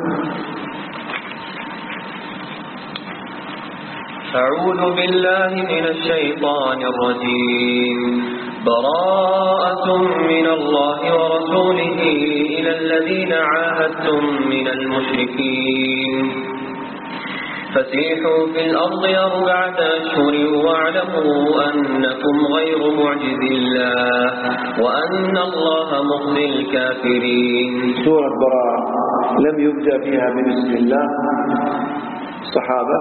أعوذ بالله من الشيطان الرجيم. براءة من الله ورسوله إلى الذين عاهدتم من المشركين فسيحوا في الأرض أربعة أشهر واعلموا أنكم غير معجز الله وأن الله مخزي الكافرين. سورة براءة لم يبدأ فيها ببسم الله. الصحابة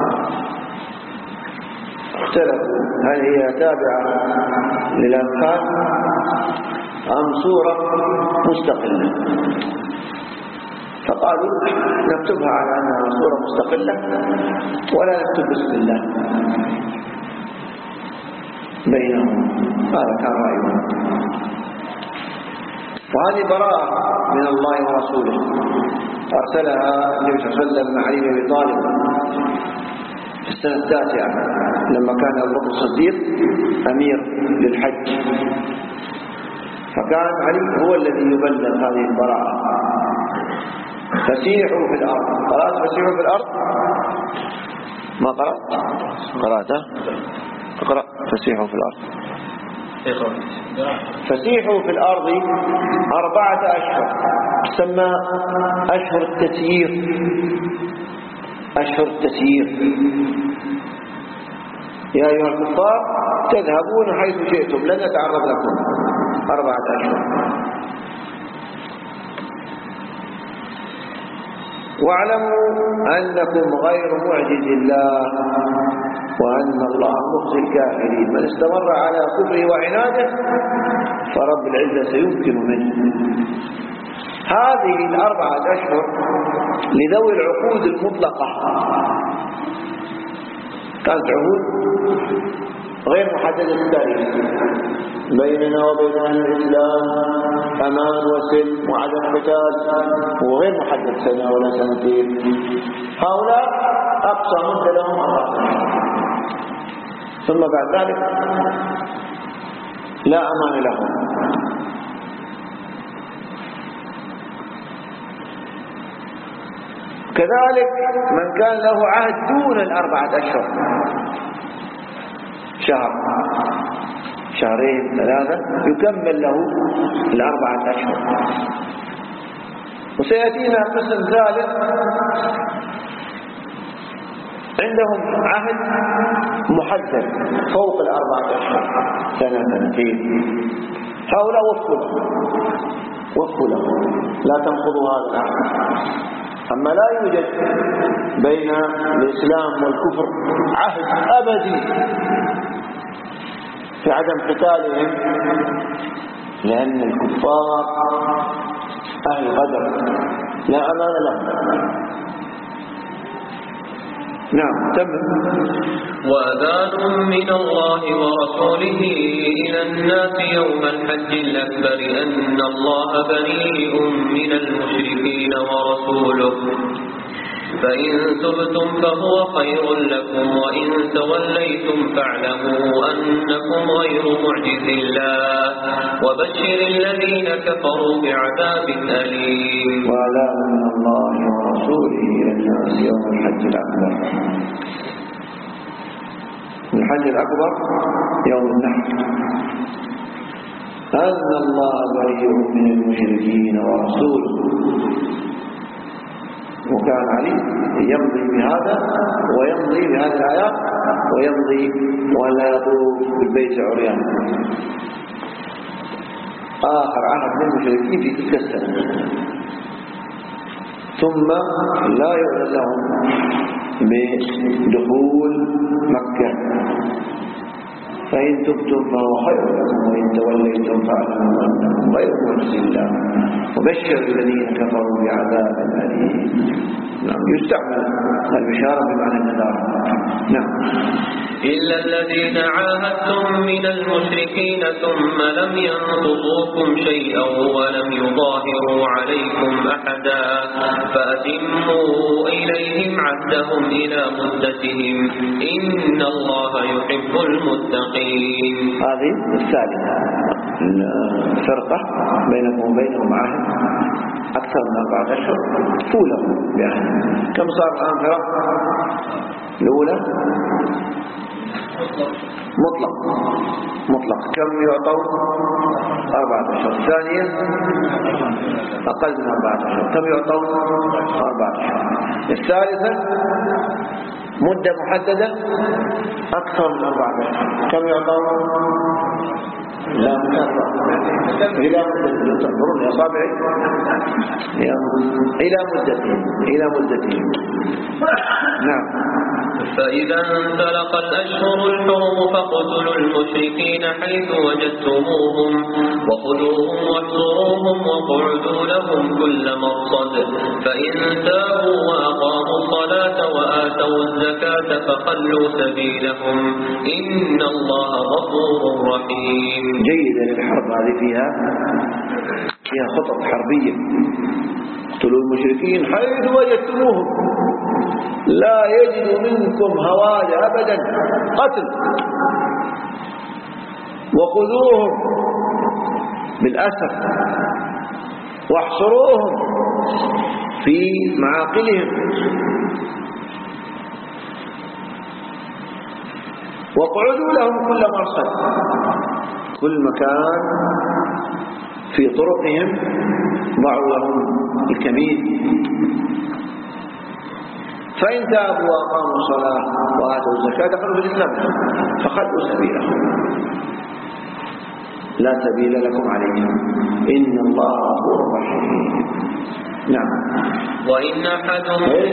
اختلفوا هل هي تابعة للأنفال أم سورة مستقلة، فقالوا نكتبها على أنها سورة مستقلة ولا نكتب بسم الله بينهم. هذا كان رأيهم. وهذه براءة من الله ورسوله أرسلها النبي صلى الله عليه وسلم مع علي بن أبي طالب في السنة التاسعة لما كان أبو بكر الصديق أمير للحج، فكان علي هو الذي يبلغ هذه البراءة. فسيحوا في الأرض. قرأت فسيحوا في الأرض؟ ما قرأت؟ قرأته؟ اقرأ فسيحوا في الأرض. فسيحوا في الأرض أربعة أشهر، تسمى أشهر التسيير. أشهر التسيير يا أيها الكفار تذهبون حيث شئتم لن نتعرض لكم أربعة أشهر. واعلموا أنكم غير معجز الله وأن الله مخزي الكافرين. من استمر على كفره وعناده فرب العزة سيمكن منه. هذه الأربعة أشهر لذوي العقود المطلقة، كانت عقود غير محددة التاريخ بيننا وبين أهل الإسلام، أمان وسلم وعدم قتال، وغير محدد سنة ولا سنتين. هؤلاء أقصى مدة لهم أربعة أشهر، ثم بعد ذلك لا أمان لهم. كذلك من كان له عهد دون الأربعة أشهر، شهر شهرين ثلاثة، يكمل له الأربعة أشهر. وسيأتينا قسم ثالث عندهم عهد محدد فوق الأربعة أشهر، سنة سنتين. هؤلاء وفقوا له وفقوا له لا تنقضوا هذا العهد. أما لا يوجد بين الإسلام والكفر عهد أبدي في عدم قتالهم، لأن الكفار أهل غدر لا أمان لهم. نعم تمام. وأذان من الله ورسوله إلى الناس يوم الحج الأكبر أن الله بريء من المشركين ورسوله، فإن تبتم فهو خير لكم وإن توليتم فاعلموا أنكم غير معجز الله وبشر الذين كفروا بعذاب أليم. وأذان من الله ورسوله إلى الناس يوم الحج الأكبر. الحج الأكبر يوم النحر، أن الله بريء من المشركين ورسوله. وكان علي يمضي بهذا ويمضي بهذه الآيات ويمضي ولا يطوف بالبيت عريان. آخر عهد للمشركين في تلك السنة، ثم لا يؤذن لهم بدخول مكة. فإن تبتم فهو خير لكم وإن توليتم فاعلموا أنكم غير معجز الله وبشر الذين كفروا بعذاب أليم. نعم، يستعمل البشارة بمعنى النذار. نعم. إلا الذين عاهدتم من المشركين ثم لم ينقضوكم شيئا ولم يظاهروا عليكم أحدا فأتموا إليهم عهدهم إلى مدتهم إن الله يحب المتقين. هذه الثالثة، الفرقة بينكم وبينهم عهد أكثر من أربعة أشهر فولهم بعهد. كم صار الآن فرق؟ الأولى مطلق مطلق كم يعطوا؟ أربعة أشهر. الثانية أقل من أربعة أشهر، كم يعطوا؟ أربعة أشهر. الثالثة مدة محددة أكثر من أربعة أشهر، كم يعطوا؟ لا مكافأة إلى مدة، تنظرون أصابعي إلى مدتهم إلى مدتهم. نعم. فإذا انسلق الأشهر الحرم فاقتلوا المشركين حيث وجدتموهم وخذوهم واحصروهم واقعدوا لهم كل مرصد فإن تابوا وأقاموا الصلاة وآتوا الزكاة فخلوا سبيلهم إن الله غفور رحيم. جيدة للحرب هذه، فيها فيها خطط حربية. اقتلوا المشركين حيث وجدتموهم، لا يجد منكم هواد أبدا، قتل. وخذوهم بالأسر واحصروهم في معاقلهم واقعدوا لهم كل مرصد، كل مكان في طرقهم ضعوا لهم الكمين. فإن تابوا وأقاموا الصلاة وآتوا الزكاة دخلوا في الإسلام فخلوا سبيلهم لا سبيل لكم عليهم إن الله غفور رحيم. نعم. وإن أحد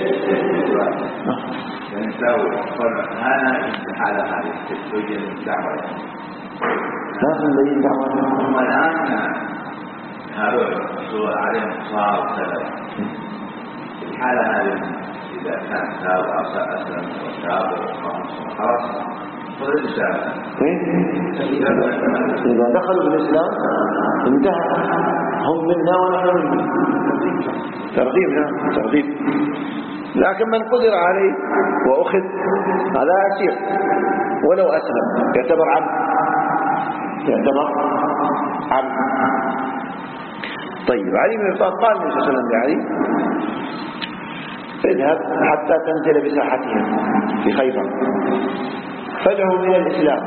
أنا استحال هذه التسوية من الدعوة لازم بين دعوة هم الآن هؤلاء سواء عليهم صار وسلم الحالة هذه إذا كان تاب أو أسلم وتاب خلاص إذا دخلوا في الإسلام انتهى هم منا ونحن منهم. ترغيب نعم ترغيب. لكن من قدر عليه وأخذ هذا أسير ولو أسلم يعتبر عبد يعتبر عبد. طيب علي بن أبي طالب قال النبي صلى الله عليه وسلم لعلي اذهب حتى تنزل بساحتهم في خيبر فادعوا إلى الإسلام.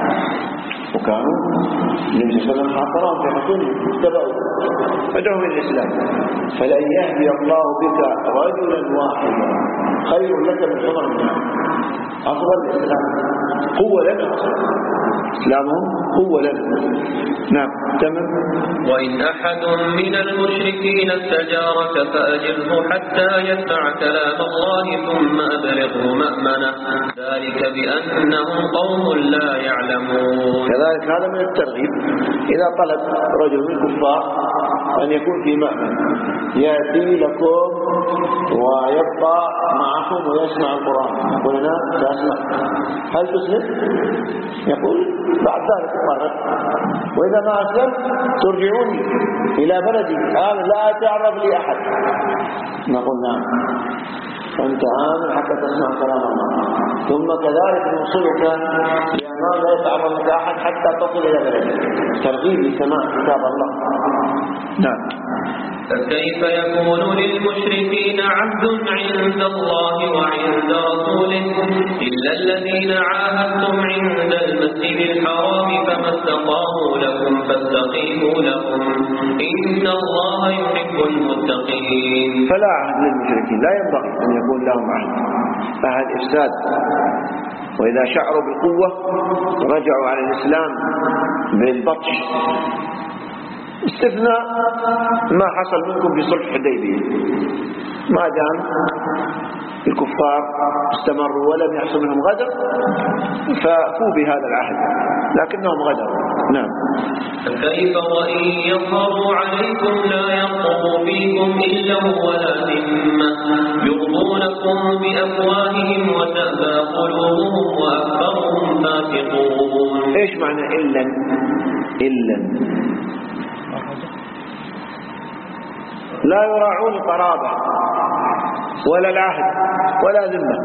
وكانوا النبي صلى الله عليه وسلم حاصرهم في حصونهم اتبعوا فادعوا إلى الإسلام فلن يهدي الله بك رجلا واحدا خير لك من حمر النعم. أفضل الإسلام قوة لنا إسلامهم قوة لنا. نعم تمام. وإن أحد من المشركين استجارك فأجره حتى يسمع كلام الله ثم أبلغه مأمنه ذلك بأنهم قوم لا يعلمون. كذلك هذا من الترغيب. إذا طلب رجل من الكفار أن يكون في مأمن يأتي لكم ويبقى معكم ويسمع القرآن يقول أنا سأسمع هل تسلم؟ يقول بعد ذلك مرة وإذا ما أسلم ترجعوني إلى بلدي أنا لا أتعرف لي أحد. نقول نعم فأنت آمن حتى تسمع كلام الله ثم كذلك نوصلك لأنه لا يتعرف لك أحد حتى تصل إلى بلدي. ترغيب لسماع كتاب الله. نعم. فكيف يكون للمشركين عهد عند الله وعند رسوله إلا الذين عاهدتم عند المسجد الحرام فما استقاموا لكم فاستقيموا لهم إن الله يحب المتقين. فلا عهد للمشركين لا ينبغي أن يكون لهم عهد عهد إفساد. وإذا شعروا بالقوة رجعوا على الإسلام بالبطش استثناء ما حصل منكم في صلح الحديبية ما دام الكفار استمروا ولم يحصل منهم غدر فأفوا بهذا العهد لكنهم غدروا. نعم. فكيف وإن يظهروا عليكم لا يرقبوا فيكم إلا ولا ذمة يرضونكم بأفواههم وتأبى قلوبهم وأكثرهم فاسقون. إيش معنى إلا إلا؟ لا يراعون القرابة ولا العهد ولا ذمة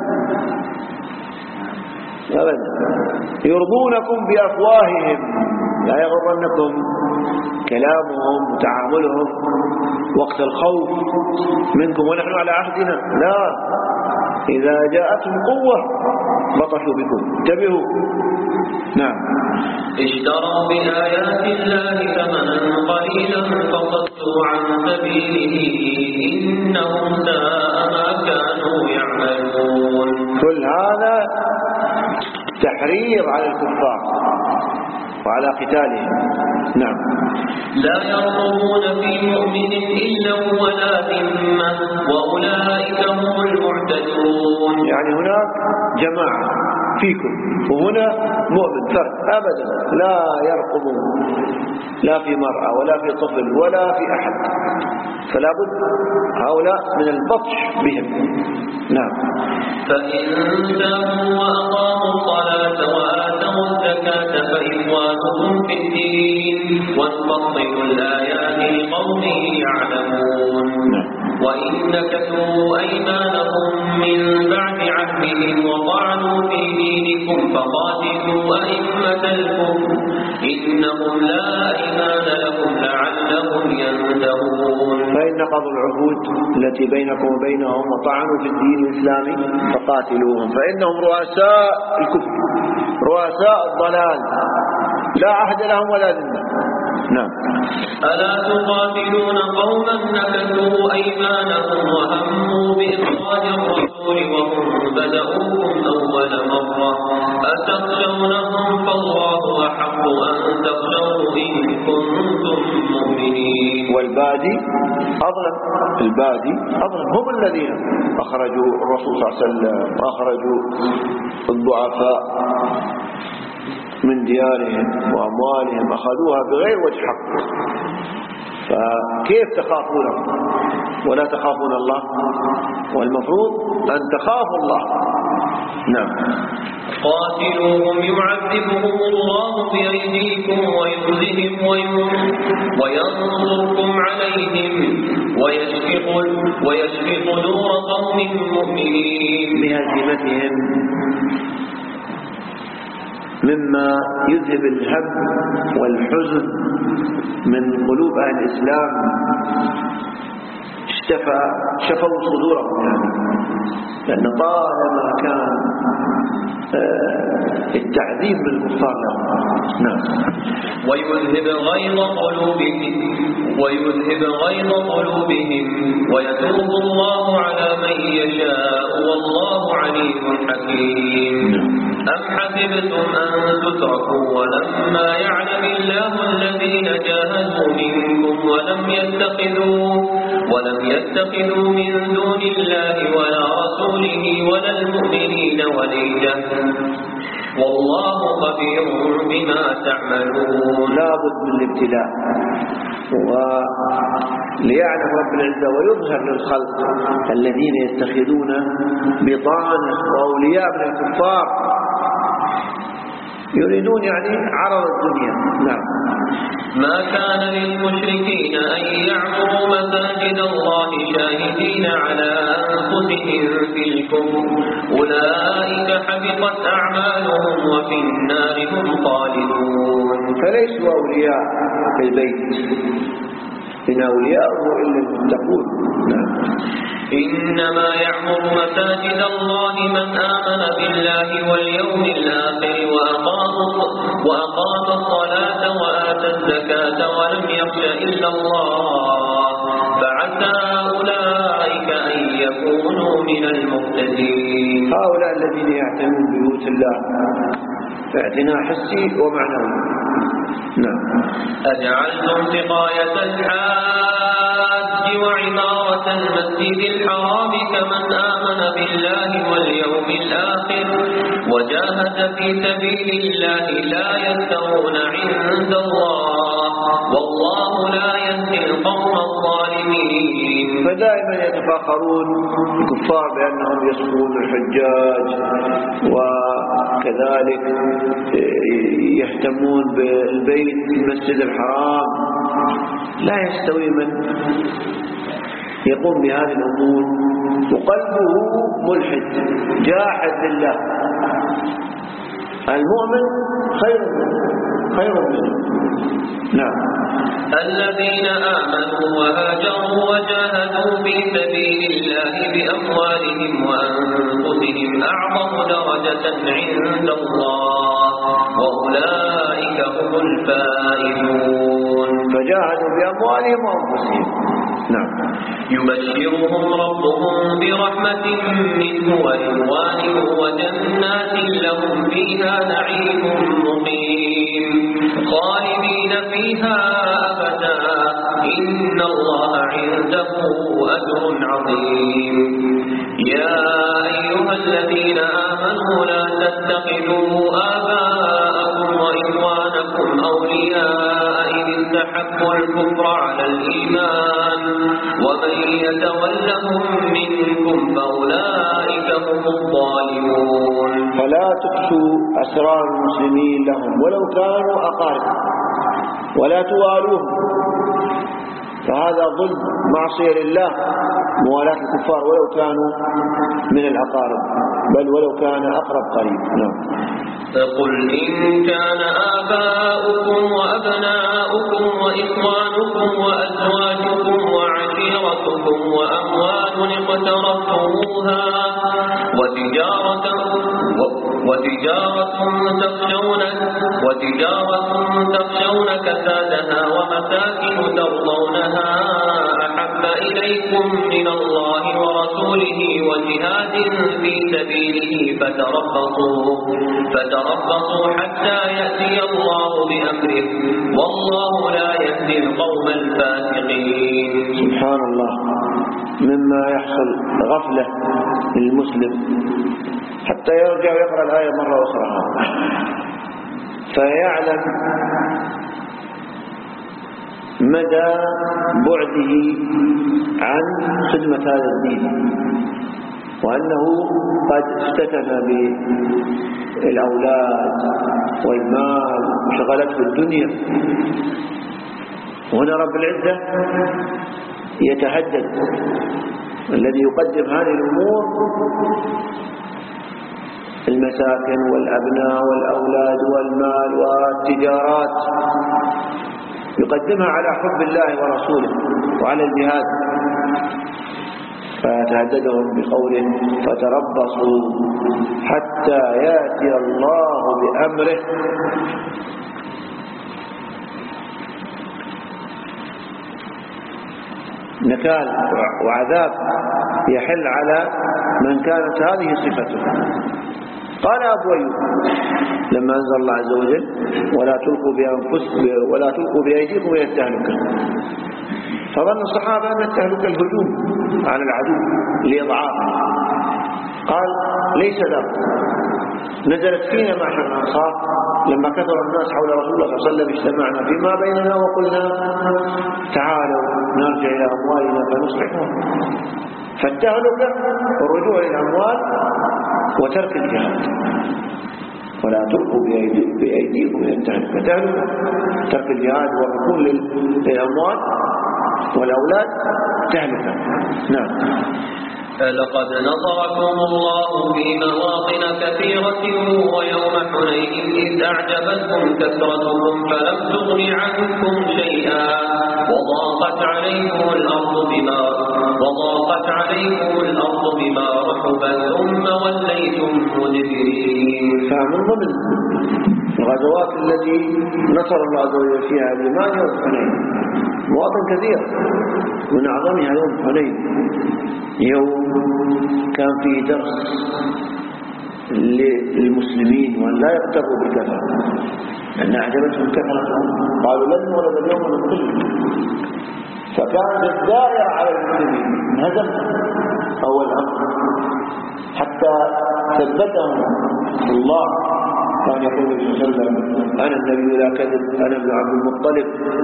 أبدا. يرضونكم بأفواههم لا يغرنكم كلامهم وتعاملهم وقت الخوف منكم ونحن على عهدنا لا. إذا جاءتهم قوة بطشوا بكم انتبهوا. نعم. اشتروا بآيات الله ثمنا قليلا فصدوا عن سبيله إنهم ساء ما كانوا يعملون. كل هذا تحريض على الكفار وعلى قتالهم. نعم. لا يرقبون في مؤمن إلا ولا ذمة وأولئك هم المعتدون. يعني هناك جماعة فيكم وهنا مؤمن فرد أبدا لا يرقبون لا في مرأة ولا في طفل ولا في أحد فلا بد هؤلاء من البطش بهم. نعم. فإن تابوا وأقاموا الصلاة وآتوا الزكاة فإخوانكم في الدين ونفصل الآيات لقوم يعلمون. نعم. وإن نكثوا أيمانهم من بعد عهدهم وطعنوا في دينكم فقاتلوا أئمة الكفر إنهم لا أيمان لهم لعلهم ينتهون. فإن نقضوا العهود التي بينكم وبينهم وطعنوا في الدين الإسلامي فقاتلوهم فإنهم رؤساء الكفر رؤساء الضلال لا عهد لهم ولا ذمة. نعم. ألا تقاتلون قوما نكثوا أيمانهم وهموا بإخراج الرسول الرسول وهم بدأوكم أول مرة أتخشونهم فالله أحق أن تخشوه إن كنتم مؤمنين. والبادي أظلم، البادي أظلم، هم الذين أخرجوا الرسول صلى الله عليه وسلم وأخرجوا الضعفاء من ديارهم وأموالهم، أخذوها بغير وجه حق، فكيف تخافونهم ولا تخافون الله؟ والمفروض أن تخافوا الله. نعم. قاتلوهم يعذبهم الله بأيديكم ويخزهم وينصركم عليهم ويشفي صدور قوم مؤمنين. بهزيمتهم مما يذهب الهم والحزن من قلوب أهل الإسلام، اشتفى شفوا صدورهم يعني، لأن طالما كان التعذيب بالكفار لهم. نعم. ويذهب غيظ قلوبهم ويذهب غيظ قلوبهم ويتوب الله على من يشاء والله عليم حكيم. أم حسبتم أن تتركوا ولما يعلم الله الذين جاهدوا منكم ولم يتخذوا ولم يتخذوا من دون الله ولا رسوله ولا المؤمنين وليجة والله خبير بما تعملون. لا بد من الابتلاء، وليعلم رب العزة ويظهر للخلق الذين يتخذون بطانة وأولياء من الكفار يريدون يعني عرض الدنيا. نعم. ما كان للمشركين أن يعمروا مساجد الله شاهدين على أنفسهم في الكفر أولئك حبطت أعمالهم وفي النار هم خالدون. فليسوا أولياء في البيت، إن أولياءه إلا المتقون. نعم. إنما يعمر مساجد الله من آمن بالله واليوم الآخر وأقام الصلاة وآتى الزكاة ولم يخش إلا الله فعسى أولئك أن يكونوا من المهتدين. هؤلاء الذين يعتنون ببيوت الله اعتناء حسي ومعنوي. نعم. أجعلتم سقاية الحاج وعمارة المسجد الحرام كمن آمن بالله واليوم الآخر وجاهد في سبيل الله لا يستوون عند الله والله لا يهدي القوم الظالمين. فدائما يتفاخرون الكفار بأنهم يصلون الحجاج وكذلك يهتمون بالبيت المسجد الحرام. لا يستوي من يقوم بهذه الأمور وقلبه ملحد جاحد لله. المؤمن خير خير منه. نعم. الذين آمنوا وهاجروا وجاهدوا في سبيل الله بأموالهم وأنفسهم أعظم درجة عند الله وأولئك هم الفائزون. فجاهدوا بأموالهم وأنفسهم. نعم. يبشرهم ربهم برحمة منه ورضوان وجنات لهم فيها نعيم مقيم خالدين فيها أبدا إن الله عنده أجر عظيم. يا أيها الذين آمنوا لا تتخذوا آباءكم وإخوانكم أولياء إن استحبوا الكفر على الإيمان ومن يتولهم منكم فأولئك هم الظالمون. فلا تفشوا أسرار المسلمين لهم ولو كانوا أقارب ولا توالوهم، فهذا ظلم معصية لله موالاة الكفار ولو كانوا من الأقارب بل ولو كان أقرب قريب. نعم. فقل إن كان آباؤكم وأبناؤكم وإخوانكم وأزواجكم وعشيرتكم وأموال اقترفتموها وتجارة وتجارة تخشون وتجارة تخشون كسادها ومساكن ترضونها أحب إليكم من الله ورسوله وجهاد في سبيله فتربصوا فتربصوا حتى يأتي الله بأمره والله لا يهدي القوم الفاسقين. سبحان الله، مما يحصل غفلة للمسلم حتى يرجع ويقرأ الآية مرة أخرى فيعلم مدى بعده عن خدمة هذا الدين، وأنه قد افتتن بالأولاد والمال وشغلته الدنيا. وهنا رب العزة يتهدد الذي يقدم هذه الأمور المساكن والأبناء والأولاد والمال والتجارات، يقدمها على حب الله ورسوله وعلى الجهاد، فيتهددهم بقوله فتربصوا حتى يأتي الله بأمره. نكال وعذاب يحل على من كانت هذه صفته. قال أبو أيوب لما أنزل الله عز وجل ولا تلقوا بأنفسكم ولا تلقوا بأيديكم إلى التهلكة، فظن الصحابة أن التهلكة الهجوم على العدو لإضعافه، قال ليس ذلك، نزلت فينا معشر الأنصار لما كثر الناس حول رسول الله صلى الله عليه وسلم اجتمعنا فيما بيننا وقلنا تعالوا نرجع إلى أموالنا فنصلحها. فالتهلكة الرجوع إلى الأموال وترك الجهاد، ولا تلقوا بأيديكم إلى التهلكة، تهلكة ترك الجهاد والركون للأموال والأولاد تهلكة. نعم. لقد نصركم الله في مواطن كثيرة ويوم حنين إذ أعجبتكم كثرتكم فلم تغن عنكم شيئا وضاقت عليكم الأرض بما وضاقت عليكم الأرض بما رحبت ثم وليتم مدبرين. فمن ضمن الغزوات التي نصر الله عز وجل فيها الإيمان يوم حنين، مواطن كثير من أعظمها يوم حنين، يوم كان فيه درس للمسلمين وأن لا يغتروا بالكثرة، لأن أعجبتهم كثرتهم قالوا لن نولد اليوم من كل، فكانت الدائرة على المسلمين انهزم أول أمر حتى ثبتهم الله. كان يقول صلى الله عليه وسلم أنا النبي لا كذب، أنا ابن عبد المطلب،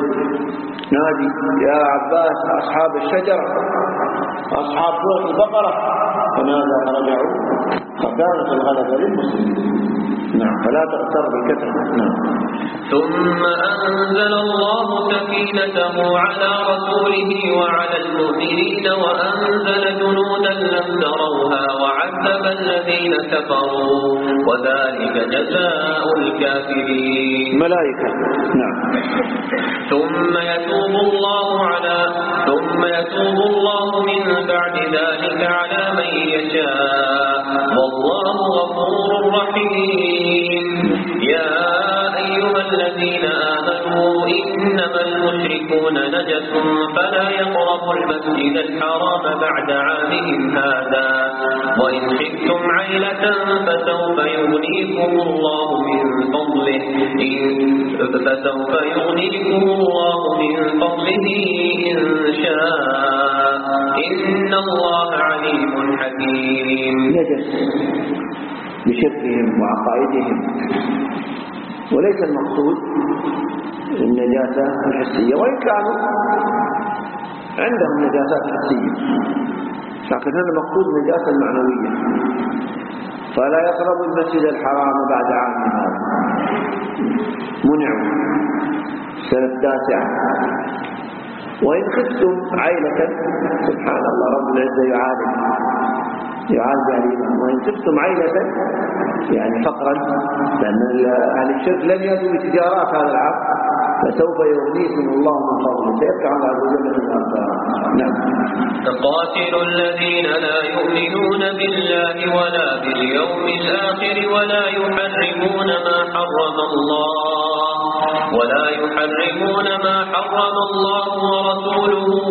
نادي يا عباس أصحاب الشجرة أصحاب سورة البقرة، فنادى فرجعوا، فكانت الغلبة للمسلمين. نعم، فلا تغتر بالكثرة. نعم. ثم أنزل الله سكينته على رسوله وعلى المؤمنين وأنزل جنودا لم تروها وعذب الذين كفروا وذلك جزاء الكافرين. ملائكة. نعم. ثم يتوب الله على ثم يتوب الله من بعد ذلك على من يشاء والله غفور رحيم. يا أيها الذين آمنوا إنما المشركون نجس فلا يقربوا المسجد الحرام بعد عامهم هذا وإن خفتم عيلة فسوف يغنيكم الله من فضله فسوف يغنيكم الله من فضله إن شاء إن الله عليم حكيم. نجس بشركهم وعقائدهم، وليس المقصود النجاسة الحسية، وإن كانوا عندهم نجاسات حسية، لكن هذا المقصود النجاسة المعنوية. فلا يقرب المسجد الحرام بعد عام هذا، منعوا سنة التاسعة. وإن خفتم عيلة، سبحان الله رب العزة يعالج يعالج عليهم، وإن خفتم عيلة يعني فقرا، لأن أهل الشرك لن يأتوا بتجارات هذا العام، فسوف يغنيكم الله من فضله، سيفتح الله عز وجل من الأمثال. نعم. قاتلوا الذين لا يؤمنون بالله ولا باليوم الآخر ولا يحرمون ما حرم الله ولا يحرمون ما حرم الله ورسوله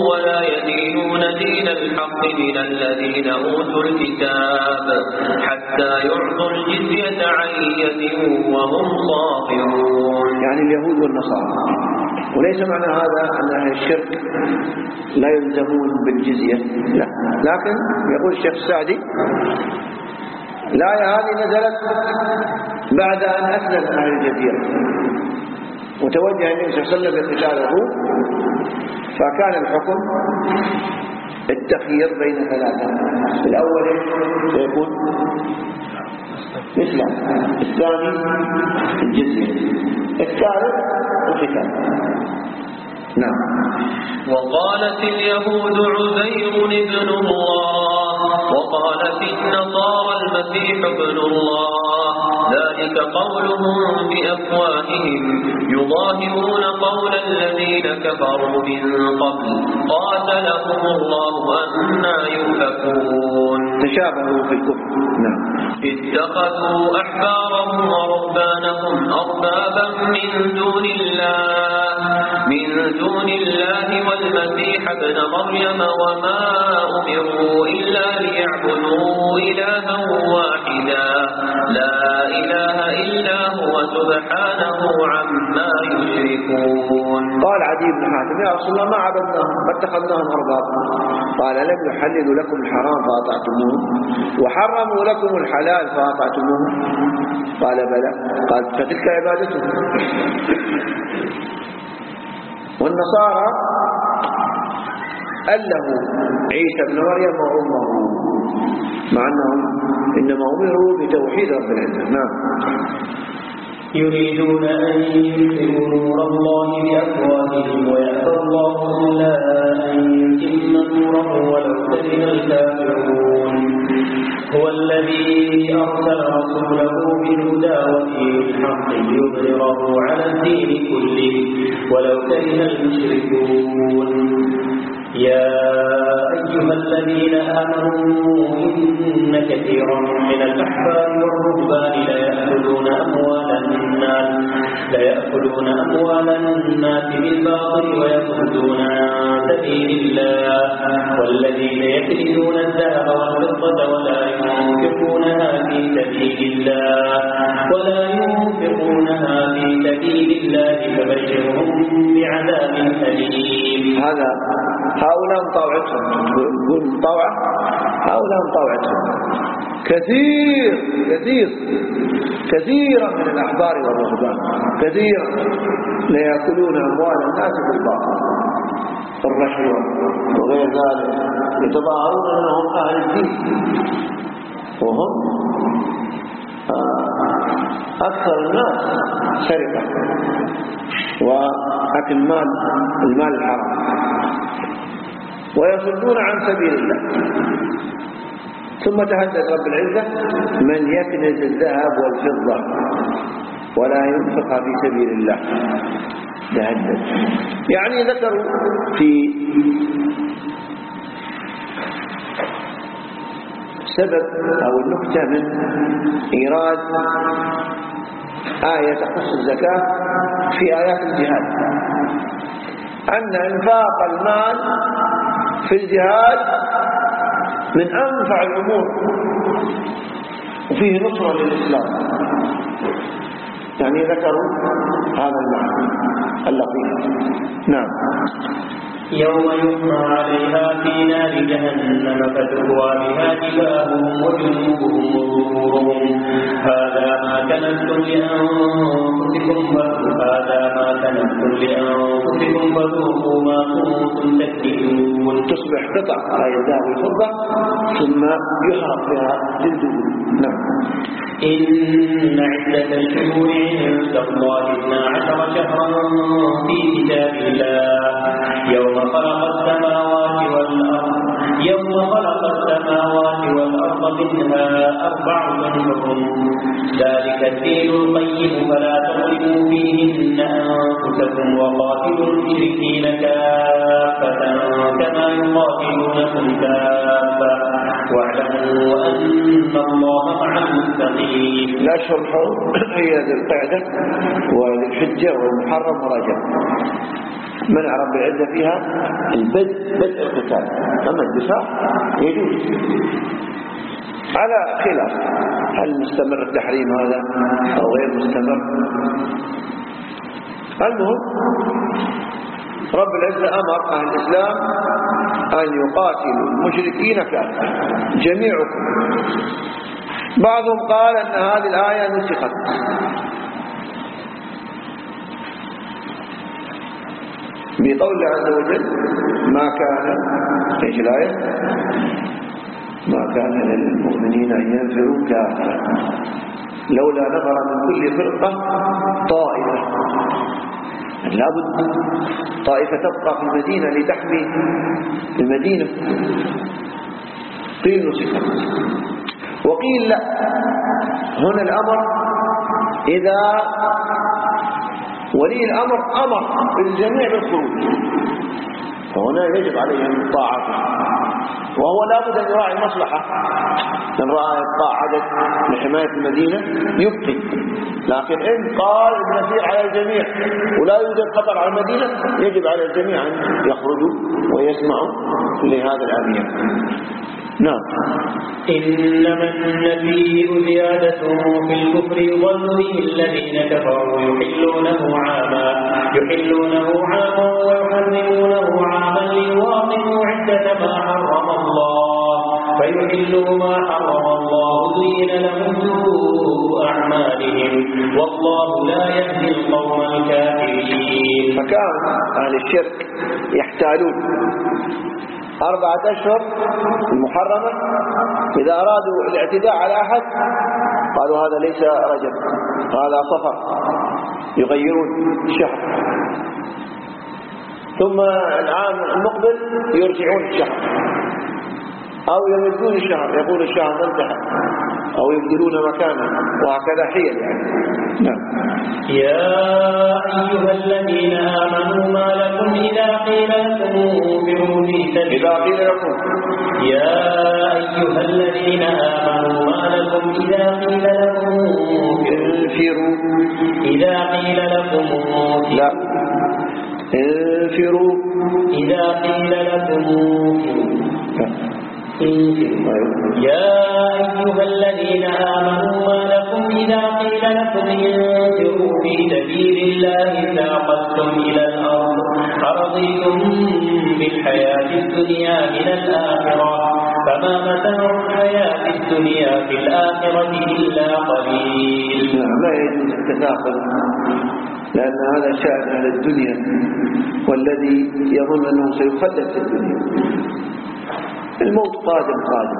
ولا يدينون دين الحق من الذين أوتوا الكتاب حتى يعطوا الجزية عن يد وهم صاغرون. يعني اليهود والنصارى. وليس معنى هذا أن أهل الشرك لا يلزمون بالجزية، لا، لكن يقول الشيخ السعدي الآية هذه نزلت بعد أن أسلم أهل الجزيرة وتوجه النبي صلى الله عليه وسلم لقتال الروم، فكان الحكم التخيير بين ثلاثة. الأول سيكون الإسلام، الثاني الجزية، الثالث القتال. نعم. وقالت اليهود عزير ابن الله وقالت النصارى المسيح ابن الله ذلك قولهم بأفواههم يضاهئون قول الذين كفروا من قبل قاتلهم الله أنى يؤفكون. تشابهوا في الكفر. نعم. اتخذوا أحبارهم ورهبانهم أربابا من دون الله من دون الله والمسيح ابن مريم وما أمروا إلا ليعبدوا إلها واحدا لا إله إلا هو سبحانه عما يشركون. قال عدي بن حاتم يا رسول الله ما عبدناهم ما اتخذناهم أرباب، قال لم يحللوا لكم الحرام فأطعتموه وحرموا لكم الحلال فأطعتموه؟ قال بلى. قال فتلك عبادتهم. والنصارى ألهوا عيسى بن مريم وأمه مع أنهم إنما أمروا بتوحيد رب العزة. نعم. يريدون أن يطفئوا نور الله بأفواههم ويأبى الله إلا أن يتم نوره ولو كره الكافرون. هو الذي أرسل رسوله بالهدى ودين الحق ليظهره على الدين كله ولو كره المشركون. يا أيها الذين آمنوا إن كثيرا من الأحبار والرهبان ليأكلون أموال الناس ليأكلون أموال الناس بالباطل ويصدون عن سبيل الله والذين يكنزون الذهب والفضة ولا ينفقونها في سبيل الله ولا ينفقونها في سبيل الله فبشرهم بعذاب أليم. هذا هؤلاء مطاوعتهم، يقول مطاوعة هؤلاء مطاوعتهم كثير كثير كثيرا من الأحبار والرهبان كثيرا ليأكلون أموال الناس بالباطل الرشوة وغير ذلك يتظاهرون أنهم أهل الدين وهم أكثر الناس سرقة وأكل مال المال الحرام ويصدون عن سبيل الله. ثم تهدد رب العزة من يكنز الذهب والفضة ولا ينفقها في سبيل الله. تهدد يعني ذكروا في سبب أو النكتة من إيراد آية تخص الزكاة في آيات الجهاد أن إنفاق المال في الجهاد من أنفع الأمور وفيه نصرة للإسلام. يعني ذكروا هذا المعنى اللطيف. نعم. يوم يحمى عليها في نار جهنم فتكوى بها جباههم وجنوبهم وظهورهم هذا ما كنزتم لأنفسكم هذا ما كنزتم لأنفسكم فذوقوا ما كنتم تكذبون. تصبح قطع هاي الذهب والفضة ثم يحرق بها جلدهم. نعم. إن عدة الشهور عند الله اثنا عشر شهرا في كتاب الله يوم خلق السماوات والأرض يوم خلق السماوات والأرض منها أربعة حرم ذلك الدين القيم فلا تظلموا فيهن أنفسكم وقاتلوا المشركين كافة كما يقاتلونكم كافة واعلموا أن الله مع المتقين. الأشهر الحرم هي ذي القعدة وذي الحجة والمحرم ورجب. منع رب العزة فيها البدء بدء القتال، أما الدفاع يجوز على خلاف هل مستمر التحريم هذا أو غير مستمر. المهم رب العزة أمر أهل الإسلام أن يقاتلوا المشركين كافة جميعكم. بعضهم قال أن هذه الآية نسخت بقول الله عز وجل ما كان ايش الآية ما كان للمؤمنين أن ينفروا كافة لولا نفر من كل فرقة طائفة، لابد طائفة تبقى في المدينة لتحمي المدينة. قيل نسخت وقيل لا، هنا الأمر إذا ولي الأمر أمر بالجميع بالخروج فهنا يجب عليهم الطاعة، وهو لابد أن يراعي المصلحة، إن رأى يبقى عدد لحماية المدينة يبقي، لكن إن قال النفير على الجميع ولا يوجد خطر على المدينة يجب على الجميع أن يخرجوا ويسمعوا لهذا الأمير. نعم. إنما النبي زيادة في الكفر يضل به الذين كفروا يحلونه عاما يحلونه عاما ويحرمونه عاما ليواطئوا عدة ما حرم الله فيحلوا ما حرم الله زين لهم سوء أعمالهم والله لا يهدي القوم الكافرين. فكان أهل الشرك يحتالون أربعة أشهر المحرمة، إذا أرادوا الاعتداء على أحد قالوا هذا ليس رجب هذا صفر، يغيرون الشهر، ثم العام المقبل يرجعون الشهر أو يمدون الشهر، يقول الشهر منتهى أو يبدلون مكانه، وهكذا حيل يعني. نعم. يا أيها الذين آمنوا ما لكم إذا قيل لكم انفروا في سبيل إذا قيل لكم يا أيها الذين آمنوا ما لكم إذا قيل لكم انفروا إذا قيل لكم لا انفروا إذا قيل لكم يا أيها الذين آمنوا ما لكم إذا قيل لكم انفروا في سبيل الله ثاقلتم إلى الأرض أرضيتم بالحياة الدنيا من الآخرة فما متاع الحياة الدنيا في الآخرة إلا قليل. نعم لا يجوز التثاقل لأن هذا شأن أهل الدنيا والذي يظن أنه سيخلد في الدنيا الموت قادم قادم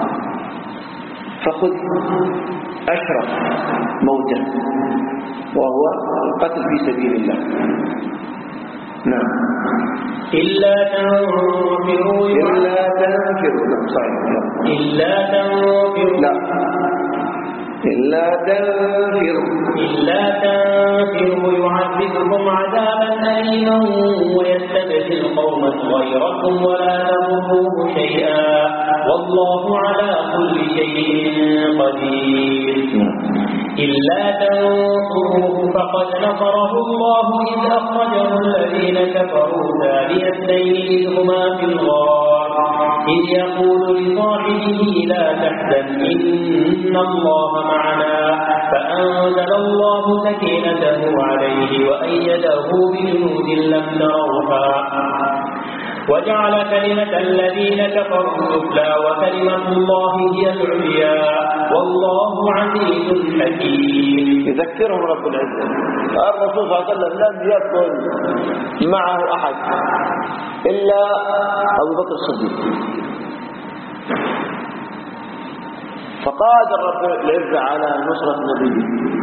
فخذ أشرف موتا وهو القتل في سبيل الله. نعم. إلا تنفروا إلا تنفروا نعم صحيح إلا تنفروا لا إلا تنفروا إلا تنفروا يعذبكم عذابا أليما ويستبدل قوما غيركم ولا تضروه شيئا والله على كل شيء قدير. إلا تنصروه فقد نصره الله إذ أخرجه الذين كفروا ثاني اثنين إذ هما في الغار إذ يقول لصاحبه لا تحزن إن الله معنا فأنزل الله سكينته عليه وأيده بجنود لم تروها وجعل كلمة الذين كفروا السفلى وكلمة الله هي العليا والله عزيز حكيم. يذكرهم رب العزة الرسول صلى الله عليه وسلم لم يكن معه أحد إلا أبو بكر الصديق، فقادر رب العزة على نصرة نبيه،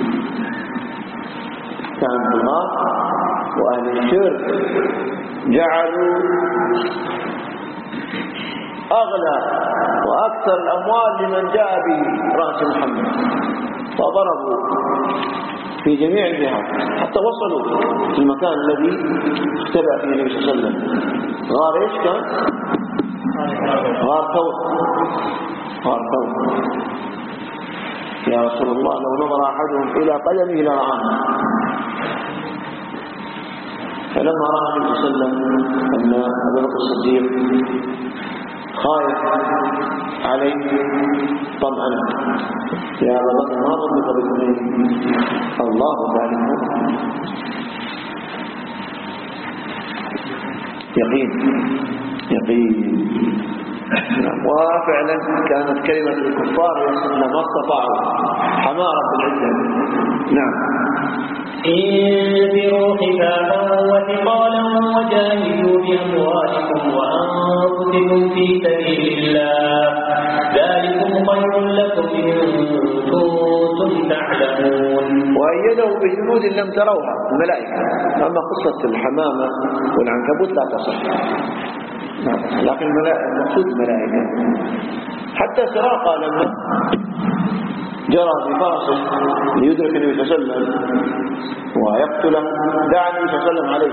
كان في الغار وأهل الشرك جعلوا أغلى وأكثر الأموال لمن جاء برأس محمد فضربوا في جميع الجهات حتى وصلوا في المكان الذي اختبأ فيه النبي صلى الله عليه وسلم. غار ايش كان؟ غار ثور. غار ثور يا رسول الله لو نظر أحدهم إلى قدمه لرآه. فلما رأى النبي صلى الله عليه وسلم أن أبا بكر الصديق خايف عليه طمأنه: يا أبا بكر ما ظنك باثنين الله ثالثهما. يقين يقين. وفعلا كانت كلمة الكفار يصلون ما استطاعوا حماة رب العزة. نعم. انفروا خفافا وثقالا وجاهدوا بأموالكم وأنفسكم في سبيل الله ذلكم خير لكم إن كنتم تعلمون. وأيده بجنود لم تروها الملائكة. أما قصة الحمامة والعنكبوت لا تصح، لكن المقصود الملائكة. حتى سراقة لما جرى بفرسه ليدرك النبي صلى الله عليه وسلم ويقتله دعا النبي صلى الله عليه وسلم عليه.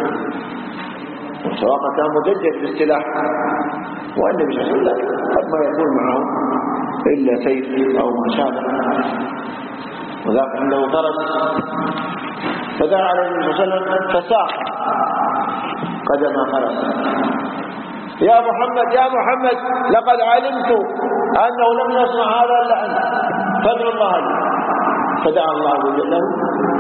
وسراقة كان مجدد بالسلاح، والنبي صلى الله عليه وسلم قد ما يكون معه إلا سيف أو ما شابه، وذاك عنده فرس. فدعا عليه النبي صلى الله عليه وسلم فساق قدم فرسه: يا محمد يا محمد لقد علمت أنه لم يصنع هذا إلا أنت فادعو الله لي. فدعا الله عز وجل له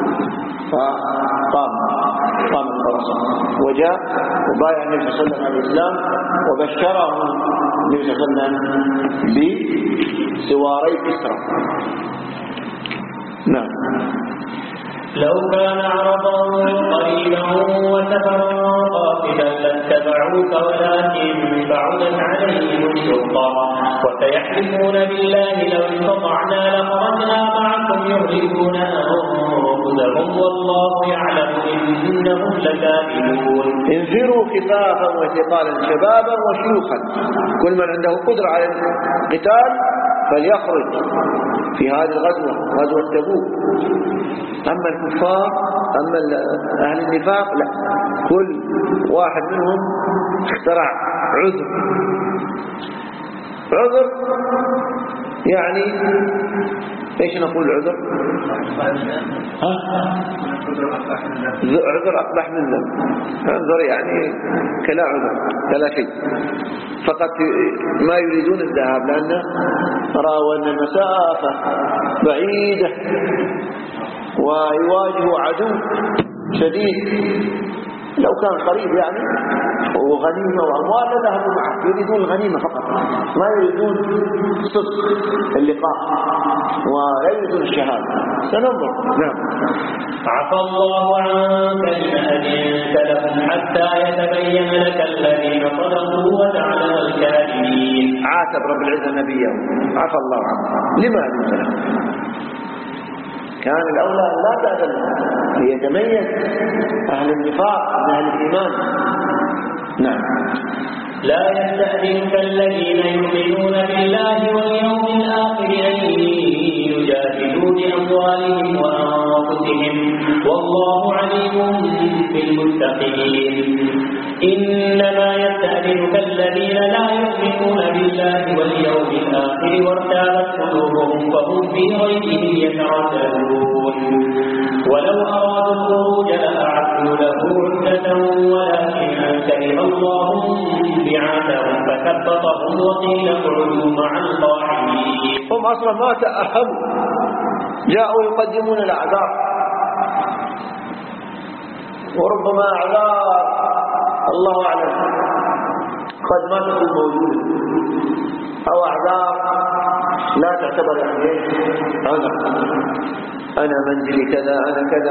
فقام قام الفرس وجاء وبايع النبي صلى الله عليه وسلم على الإسلام، وبشره النبي صلى الله عليه وسلم بسواري كسرى. نعم. لو كان عرضا قريبا وسفرا قاصدا لاتبعوك ولكن بعدت عليهم الشقة وسيحلفون بالله لو استطعنا لخرجنا معكم يهلكون أنفسهم والله يعلم إنهم لكاذبون. انفروا خفافا وثقالا شبابا وشيوخا. كل من عنده قدرة على القتال فليخرج في هذه الغزوة، غزوة تبوك. أما الكفار أما أهل النفاق لا، كل واحد منهم اخترع عذر. عذر يعني ايش نقول عذر؟ ها؟ عذر أقبح من ذنب. عذر يعني كلا عذر كلا شيء، فقط ما يريدون الذهاب لأنه رأوا أن المسافة بعيدة ويواجه عدو شديد. لو كان قريب يعني وغنيمة وأموال لذهبوا معه، يريدون الغنيمة فقط، ما يريدون صدق اللقاء ولا يريدون الشهادة. سننظر. نعم. عفى الله عنك لما أذنت لهم حتى يتبين لك الذين صدقوا وجعل الكاذبين. عاتب رب العزة نبيه: عفى الله عنك لما أذنت لهم. كان الأولى لا تأذن ليتميز أهل النفاق من أهل الإيمان. نعم. لا يستأذنك الذين يؤمنون بالله واليوم الآخر أن يجاهدوا بأموالهم وأنفسهم والله عليم بالمتقين. إنما يستأذنك الذين لا يؤمنون بالله واليوم الآخر وارتابت قلوبهم فهم في ريبهم يترددون. ولو أرادوا الخروج لأعدوا له عدة ولكن كره الله بعاثهم فثبطهم وقيل اقعدوا مع القاعدين. هم أصلا ما تأهبوا، جاءوا يقدمون الأعذار، وربما أعذار الله أعلم قد ما تكون موجودة، أو أعذار لا تعتبر يعني عذر. أنا منزلي كذا، أنا كذا.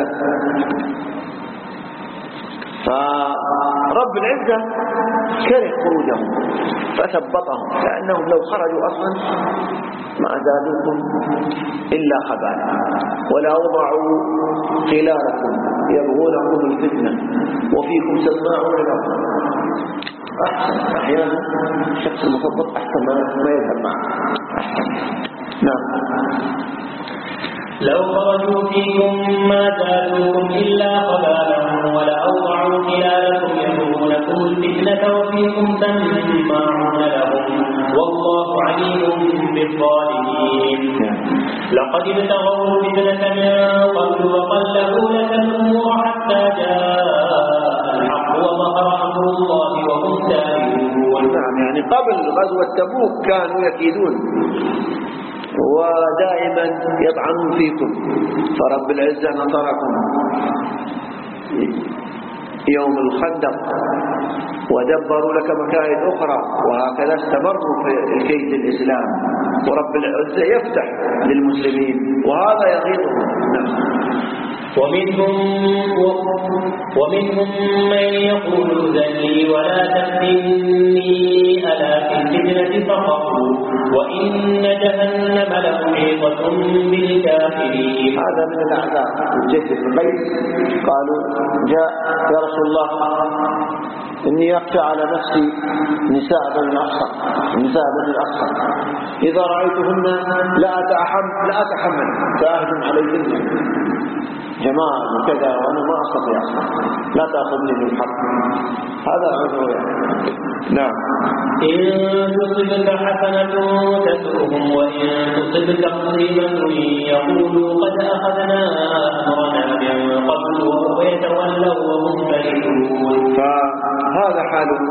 فرب العزة كره خروجهم فثبطهم، لأنهم لو خرجوا أصلا ما زادوكم إلا خبالا ولا وضعوا خلالكم يبغونكم الفتنة وفيكم سماعون لهم. أحسن أحيانا الشخص المثبط أحسن ما يذهب معه. أحسن. نعم. لو خرجوا فيكم ما زادوكم إلا خبالا ولأوضعوا خلالكم يبغونكم الفتنة وفيكم سماعون لهم والله عليم بالظالمين. لقد ابتغوا الفتنة من قبل وقلبوا لك الأمور حتى جاء وظهر أمر الله وهم كارهون. نعم، يعني قبل غزوة تبوك كانوا يكيدون ودائما يطعنون فيكم، فرب العزة نصركم يوم الخندق ودبروا لك مكائد أخرى، وهكذا استمروا في الكيد الإسلام، ورب العزة يفتح للمسلمين وهذا يغيظهم. نعم. ومنهم ومنهم من يقول ذلي ولا تفتني ألا في الفتنة سقطوا وإن جهنم لمحيطة بالكافرين. هذا من الأعداء الجد بن قيس قالوا جاء يا رسول الله إني أخشى على نفسي نساء بني الأصفر نساء بني الأصفر إذا رأيتهن لا أتحمل لا أتحمل فأهجم عليهن جماعة وكذا وأنا ما أستطيع لا تأخذني بالحق. هذا عذر يعني. نعم. إن تصبك حسنة تسؤهم وإن تصبك مصيبة يقولوا قد أخذنا أمرنا من قبل ويتولوا وهم فرحون. فهذا حالهم،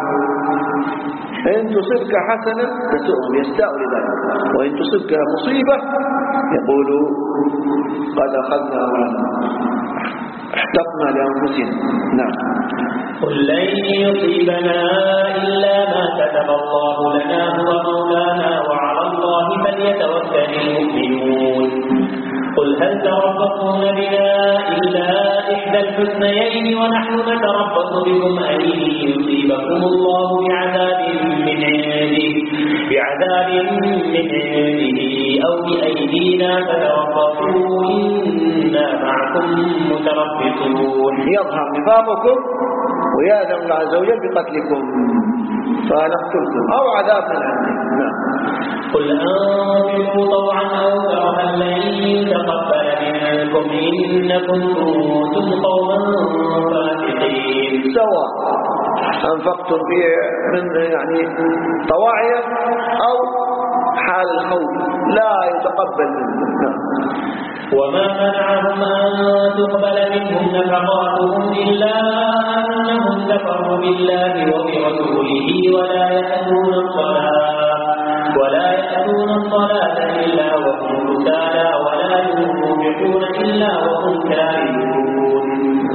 إن تصبك حسنة تسؤهم يستاءوا لذلك، وإن تصبك مصيبة يقولوا قد أخذنا أمرنا احتقنا لأنفسنا. نعم. قل لن يصيبنا إلا ما كتب الله لنا هو مولانا وعلى الله فليتوكل المؤمنون. قل هل تربصون بنا إلا إحدى الحسنيين ونحن نتربص بكم أن يصيبكم الله بعذاب من عنده بعذاب من عنده أو بأيدينا فتربصوا إنا معكم متربصون. يظهر نفاقكم ويأذن الله عز وجل بقتلكم فنقتلكم أو عذاب من عنده. نعم. قل أنفقوا طوعا أو كرها لن يتقبل منكم إنكم كنتم قوما فاسقين. سواء أنفقتم في من يعني طواعية أو حال الخوف لا يتقبل منكم. وما منعهم أن تقبل منهم نفقاتهم إلا أنهم كفروا بالله وبرسوله ولا يأتون الصلاة ولا يأتون الصلاة إلا وهم كسالى ولا ينفقون إلا وهم كارهون.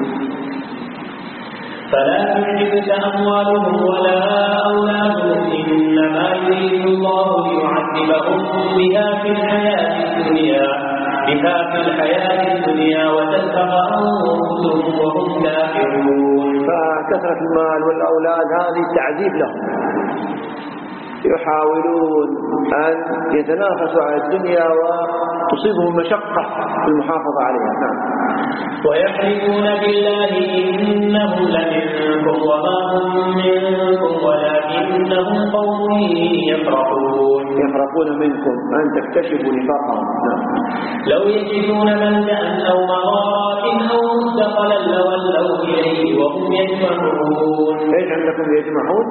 فلا تعجبك أموالهم ولا أولادهم إنما يريد الله ليعذبهم بها في الحياة الدنيا بها في الحياة الدنيا وتزهق أنفسهم وهم كافرون. فكثرة المال والأولاد هذه تعذيب لهم، يحاولون أن يتنافسوا على الدنيا وتصيبهم مشقة في المحافظة عليها. نعم. ويحلفون بالله إنهم لمنكم وما هم منكم ولكنهم قوم يفرحون يفرحون منكم أن تكتشفوا نفاقهم. نعم. لو يجدون ملجأ أو مغارات أو مدخلا لولوا إليه وهم يجمعون. إيش عندكم يجمعون؟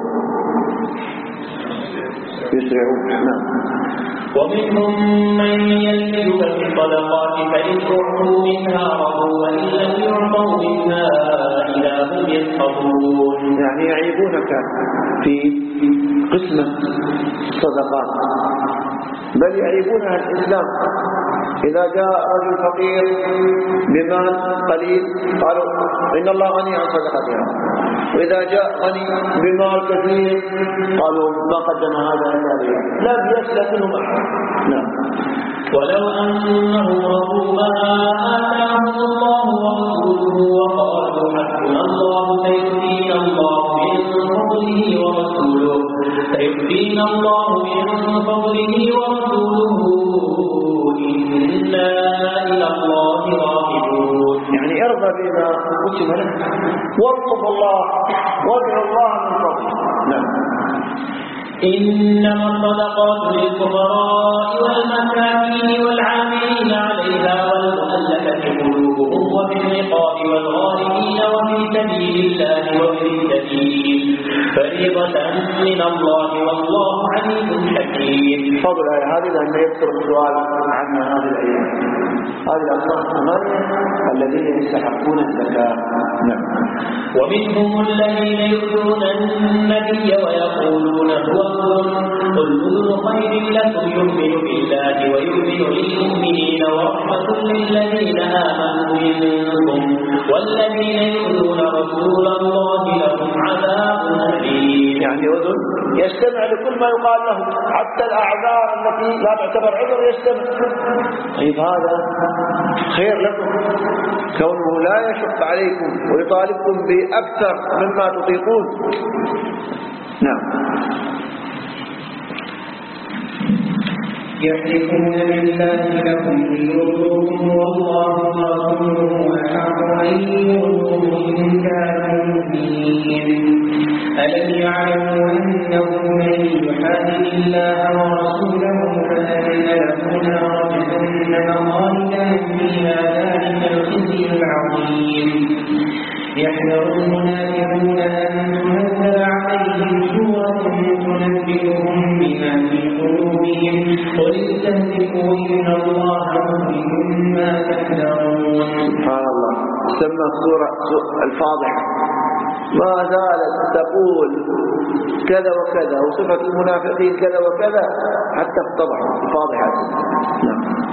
يسرعون. نعم. ومنهم من يلمزك في الصدقات فإن أعطوا منها رضوا وإن لم يعطوا منها إذا هم يسخطون. يعني يعيبونك في قسمة الصدقات، بل يعيبونها الإسلام. إذا جاء رجل فقير بمال قليل قالوا إن الله غني عن صدقتها، وإذا جاء غني بمال كثير قالوا ما قدم هذا إلا رياء، لم يسلم منهم أحد. نعم. ولو أنهم رضوا ما آتاهم الله ورسوله وقالوا حسبنا الله سيؤتينا الله من فضله ورسوله سيؤتينا الله من فضله ورسوله إنا إلى الله راغبون. يعني ارضى بما كتب لك واطلب الله وادعو الله من فضله. نعم. إنما الصدقات للفقراء والمساكين والعاملين عليها والمؤلفة قلوبهم وفي الرقاب والغارمين وفي سبيل الله وفي السبيل فريضة من الله والله عليم حكيم. فضل هذه لأن يكثر السؤال عن هذه الأيام. هذه الأصناف الثمانية الذين يستحقون الزكاة. نعم. ومنهم الذين يؤذون النبي ويقولون هو أذن قل أذن خير لكم يؤمن بالله ويؤمن للمؤمنين ورحمة للذين آمنوا منكم والذين يؤذون رسول الله لهم عذاب أليم. يعني أذن يستمع لكل ما يقال له، حتى الأعذار التي لا تعتبر عذر يستمع. طيب هذا خير لكم كونه لا يشق عليكم ويطالبكم بأكثر مما تطيقون. نعم. يحلفون بالله لكم ليرضوكم والله ورسوله أحق أن يرضوه إن كانوا مؤمنين. ألم يعلموا أنه من يحادد الله ورسوله فأن له نار جهنم خالدا فيها ذلك الخزي العظيم. يحذر المنافقون أن تنزل عليهم سورة تنبئهم بما في قلوبهم قل استهزئوا إن الله مخرج ما تحذرون. سبحان الله. سمى السورة الفاضحة، ما زالت تقول كذا وكذا وصفة المنافقين كذا وكذا حتى افتضحوا الفاضحة. نعم.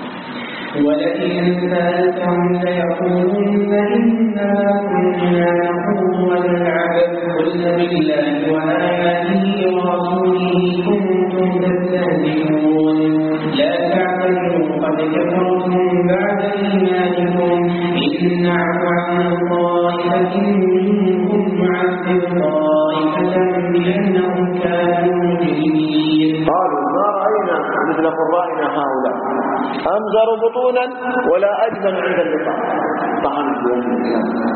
ولئن سألتهم ليقولن إنما كنا نخوض ونلعب قل بالله وآياته ورسوله كنتم تستهزئون لا تعتذروا قد كفرتم بعد إيمانكم إن نعفو عن طائفة منكم نعذب طائفة بأنهم كانوا مجرمين. قالوا ما رأينا مثل قرائنا هؤلاء أمزر بطونا ولا أجبن عند اللقاء. طعن الدين الإسلام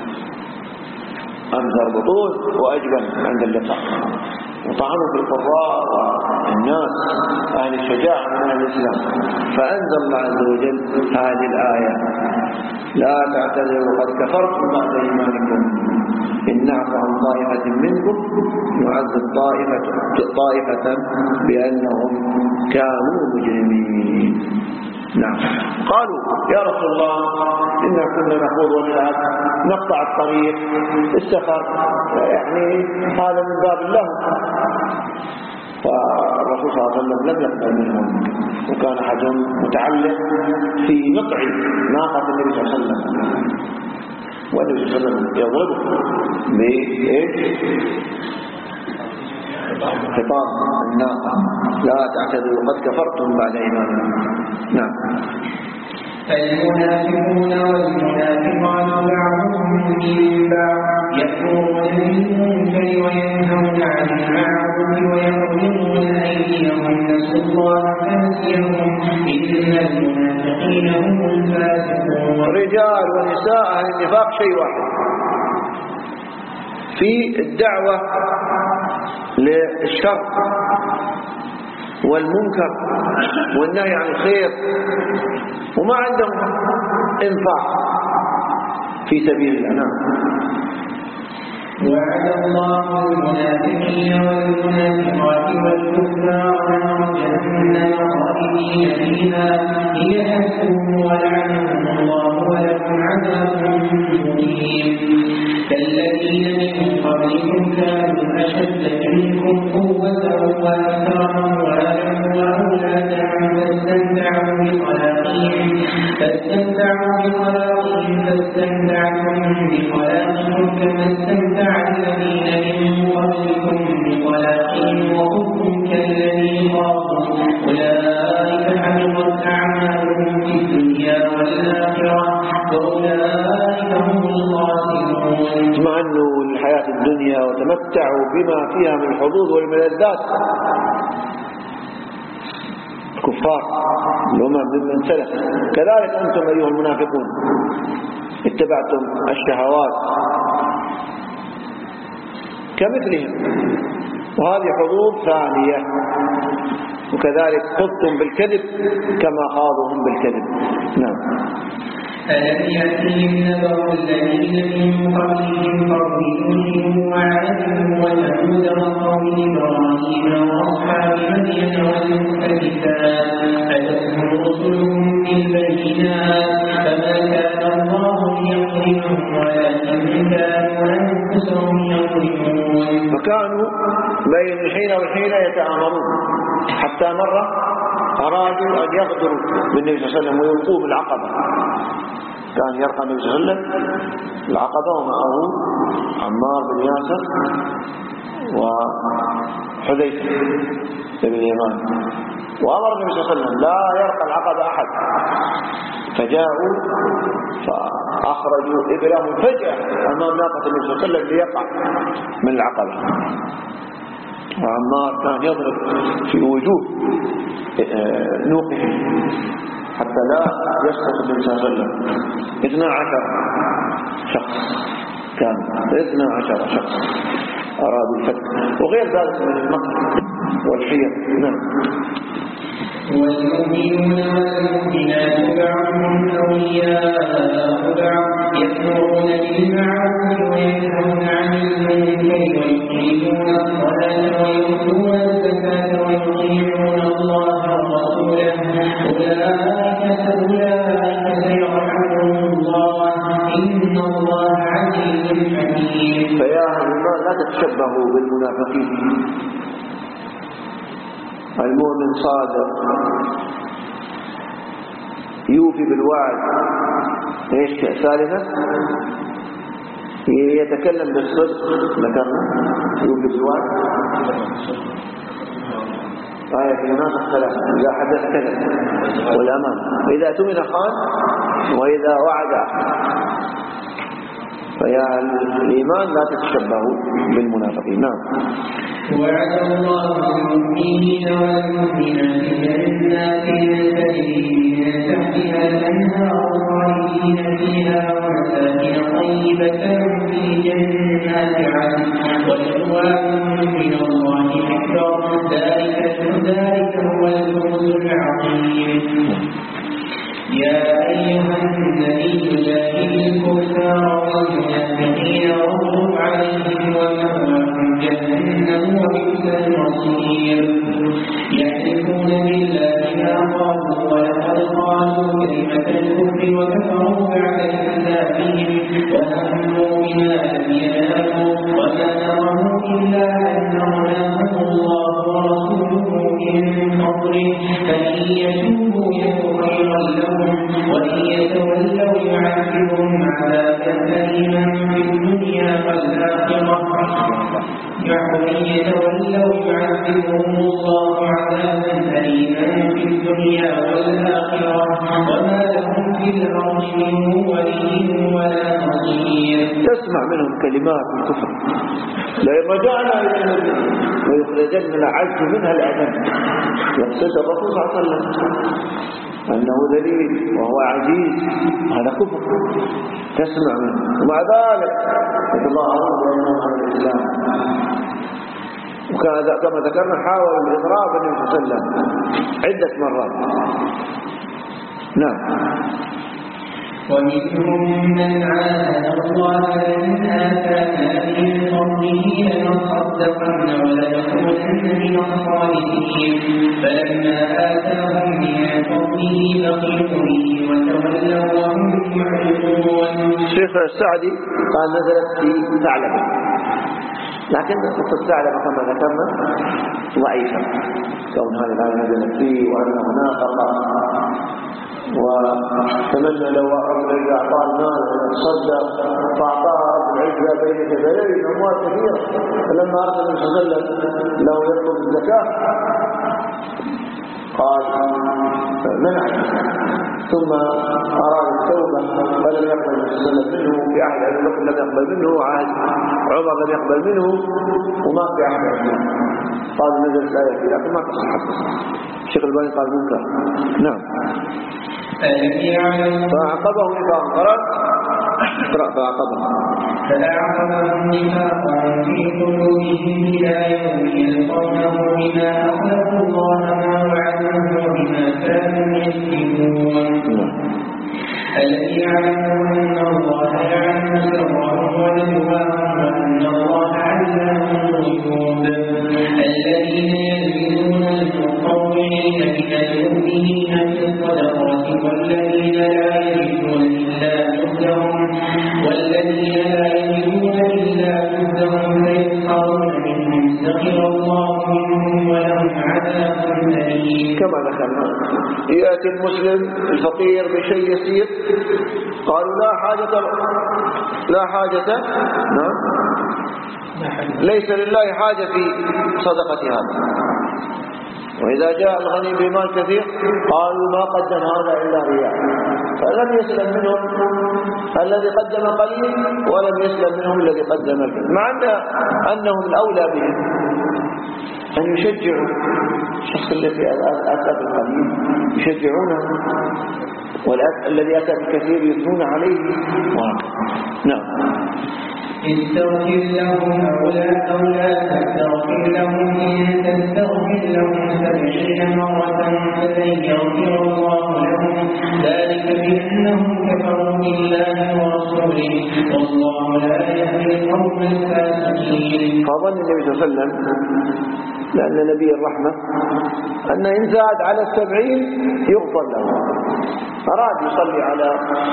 أمزر بطون وأجبن عند اللقاء، وطعنوا في القراء والناس أهل الشجاعة من أهل الإسلام. فأنزل الله عز وجل هذه الآية لا تعتذروا قد كفرتم بعد إيمانكم إن نعفو عن طائفة منكم نعذب طائفة, طائفة بأنهم كانوا مجرمين. نعم. قالوا يا رسول الله إنا كنا نخوض ونلعب نقطع الطريق السفر، يعني هذا من باب الله. فالرسول صلى الله عليه وسلم لم يقبل منهم، وكان أحدهم متعلق في نقع ناقة النبي صلى الله عليه وسلم، والنبي صلى الله عليه وسلم يضربه بإيش؟ خطاب الناقة لا تعتذروا قد كفرتم بعد إيمانكم. نعم. المنافقون والمنافقات بعضهم من بعض يأمرون بالمنكر وينهون عن المعروف ويقبضون أيديهم نسوا الله فنسيهم إن المنافقين هم الفاسقون. رجال ونساء أهل النفاق شيء واحد في الدعوة للشر والمنكر والنهي عن الخير، وما عندهم انفاق في سبيل الله. وعد الله المنافقين والمنافقات والكفار نار جهنم خالدين فيها هي حسبهم ولعنهم الله ولهم عذاب مقيم. كالذين من قبلكم كانوا أشد منكم قوة وأكثر أموالا وأولادا فاستمتعوا بخلاقهم فاستمتعوا بخلاقهم فاستمتعتم بخلاقكم كما استمتع الذين من قبلكم بخلاقهم وخذتم كالذي خاضوا أولئك حبطت أعمالهم في الدنيا والآخرة وأولئك هم الخاسرون. اطمئنوا للحياة الدنيا وتمتعوا بما فيها من الحظوظ والملذات. الكفار الأمم ممن سلف كذلك أنتم أيها المنافقون اتبعتم الشهوات كمثلهم، وهذه حظوظ ثانية، وكذلك خضتم بالكذب كما خاضهم بالكذب. نعم. ألم يأتهم نبأ الذين من قبلهم قوم نوح وعاد وثمود وقوم إبراهيم وأصحاب مدين والمؤتفكات أتتهم رسلهم بالبينات فما كان الله ليظلمهم ولكن كانوا أنفسهم يظلمون. فكانوا بين الحين والحين يتآمرون، حتى مرة أرادوا أن يغدروا بالنبي صلى الله عليه وسلم ويلقوه بالعقبة. كان يرقى النبي صلى الله عليه وسلم العقبة ومعه عمار بن ياسر وحذيفة بن اليمان، وأمر النبي صلى الله عليه وسلم لا يرقى العقبة أحد. فجاءوا فأخرجوا إبلهم فجأة أمام ناقة النبي صلى الله عليه وسلم ليقع من العقبة، وعمار كان يضرب في وجوه نوقهم حتى لا يسقط النبي صلى الله عليه وسلم. اثنا عشر شخص كان اثنا عشر شخص أرادوا الفتح، وغير ذلك من المكر والحيل. نعم. والمؤمنون والمؤمنات بعضهم أولياء بعض يأمرون بالمعروف وينهون عن المنكر ويقيمون الصلاة ويؤتون الزكاة ويطيعون الله ورسوله أولئك أولئك سيرحمهم الله إن الله عزيز حكيم. فيا أهل الإيمان لا تتشبهوا بالمنافقين. المؤمن صادق يوفي بالوعد. ايش ثالثا؟ يتكلم بالصدق، ذكرنا يوفي بالوعد. آية في مناطق ثلاثة: إذا حدث كذب، والأمان، إذا اؤتمن خان، وإذا وعد. فيا الإيمان لا تتشبهوا بالمنافقين. نعم. وعد الله المؤمنين والمؤمنات جنات تجري من تحتها الأنهار خالدين فيها ومساكن طيبة في جنات عدن ورضوان من الله أكبر ذلك ذلك هو الفوز العظيم. يا أيها النبي جاهد الكفار والمنافقين واغلظ عليهم ومأواهم جهنم وبئس المصير. يحلفون بالله ما قالوا ولقد قالوا كلمة الكفر وكفروا بعد إسلامهم وهموا بما لم ينالوا وما نروا إلا أن أغناهم الله ورسوله من فضله فإن يتوبوا يك خيرا لهم وإن يتولوا يعذبهم عذابا أليما في الدنيا والآخرة وإن يتولوا يعذبهم الله عذابا أليما في الدنيا والآخرة وما لهم في الأرض من ولي ولا نصير. تسمع منهم كلمات الكفر: لئن رجعنا إلى المدينة ويخرجن الأعز منها الأذل. يقصد الرسول صلى الله عليه وسلم أنه ذليل وهو عزيز، هذا كفر تسمع منه، ومع ذلك يتظاهرون بأنهم على الإسلام. وكان كما ذكرنا حاول الإضراب النبي صلى الله عليه وسلم عدة مرات. نعم. ومنهم من عاهد الله لئن آتانا من فضله لنصدقن ولنكونن من الصالحين فلما آتاهم من فضله بخلوا به وتولوا وهم معرضون. الشيخ السعدي قال نزلت في ثعلبة، لكن قصة ثعلبة كما ذكرنا ضعيفة، كون هذه الآية نزلت فيه وأنه نافق وتمنى لو إذا أعطاه المال ويتصدق فأعطاه رب العزة بين كبيرين أموال كثيرة. فلما أرسل النبي صلى الله عليه وسلم لو يطلب الزكاة قال منع، ثم أراد التوبة فلم يقبل النبي صلى الله عليه وسلم منه. في عهد أبي بكر لم يقبل منه، وعهد عمر لم يقبل منه، وما في عهد عثمان. قال نزل الآية فيه لكن ما تصح القصة. الشيخ الباني قال منكر. نعم. فأعقبه نفاقا. قرأ اقرأ فأعقبه فأعقبهم نفاقا في قلوبهم إلى يوم يلقونه بما أخلفوا الله ما وعدوه وبما كانوا يكذبون. الذي يعلم أن الله يعلم سرهم ونجواهم وأن الله علام الغيوب الذين يلمزون المطوعين من المؤمنين في الصدقات والذين لا يجدون إلا جهدهم والذين لا يجدون إلا جهدهم فيسخرون منهم سخر الله منهم ولهم عذاب أليم. كما ذكرنا يأتي المسلم الفقير بشيء يسير قالوا لا حاجة لا حاجة نعم ليس لله حاجة في صدقة هذا. وإذا جاء الغني بمال كثير قالوا ما قدم هذا إلا رياء، فلم يسلم منهم الذي قدم قليل ولم يسلم منهم الذي قدم الكثير، مع أنهم الأولى بهم أن يشجعوا الشخص الذي أتى بالقليل يشجعونه، والذي أتى بالكثير يثنون عليه. نعم. استغفر لهم أو لا أو لا تستغفر لهم إن تستغفر لهم سبعين مرة فلن يغفر الله لهم ذلك بأنهم كفروا بالله ورسوله والله لا يهدي القوم الفاسقين. فظن النبي صلى الله عليه وسلم لأن نبي الرحمة أن إن زاد على السبعين يغفر له، أراد يصلي على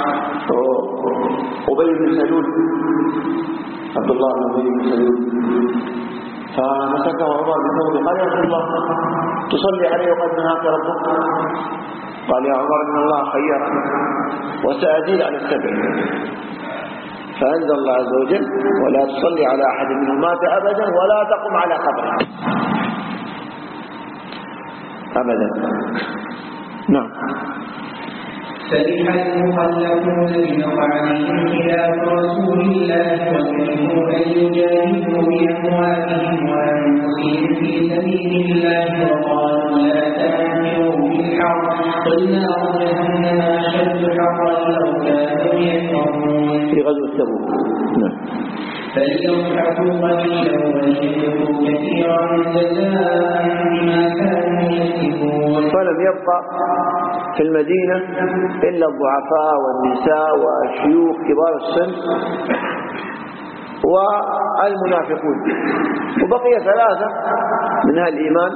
أبي بن سلول عبد الله بن أبي بن سلول فمسكه عمر بن قال يا رسول الله تصلي عليه وقد نهاك ربك؟ قال يا عمر إن الله خيرني وسأزيد على السبعين. فأنزل الله عز وجل ولا تصلي على أحد منهم مات أبدا ولا تقم على قبره أبدا. نعم. فرح المخلفون بمقعدهم خلاف رسول الله وكرهوا أن يجاهدوا بأموالهم وأنفسهم في سبيل الله وقالوا لا تنفروا في الحر قل نار جهنم أشد حرا لو كانوا يفقهون. في غزوة تبوك. نعم. فليضحكوا قليلا وليبكوا كثيرا جزاء بما كانوا يكسبون. فلم يبقى في المدينة إلا الضعفاء والنساء والشيوخ كبار السن والمنافقون، وبقي ثلاثة من أهل الإيمان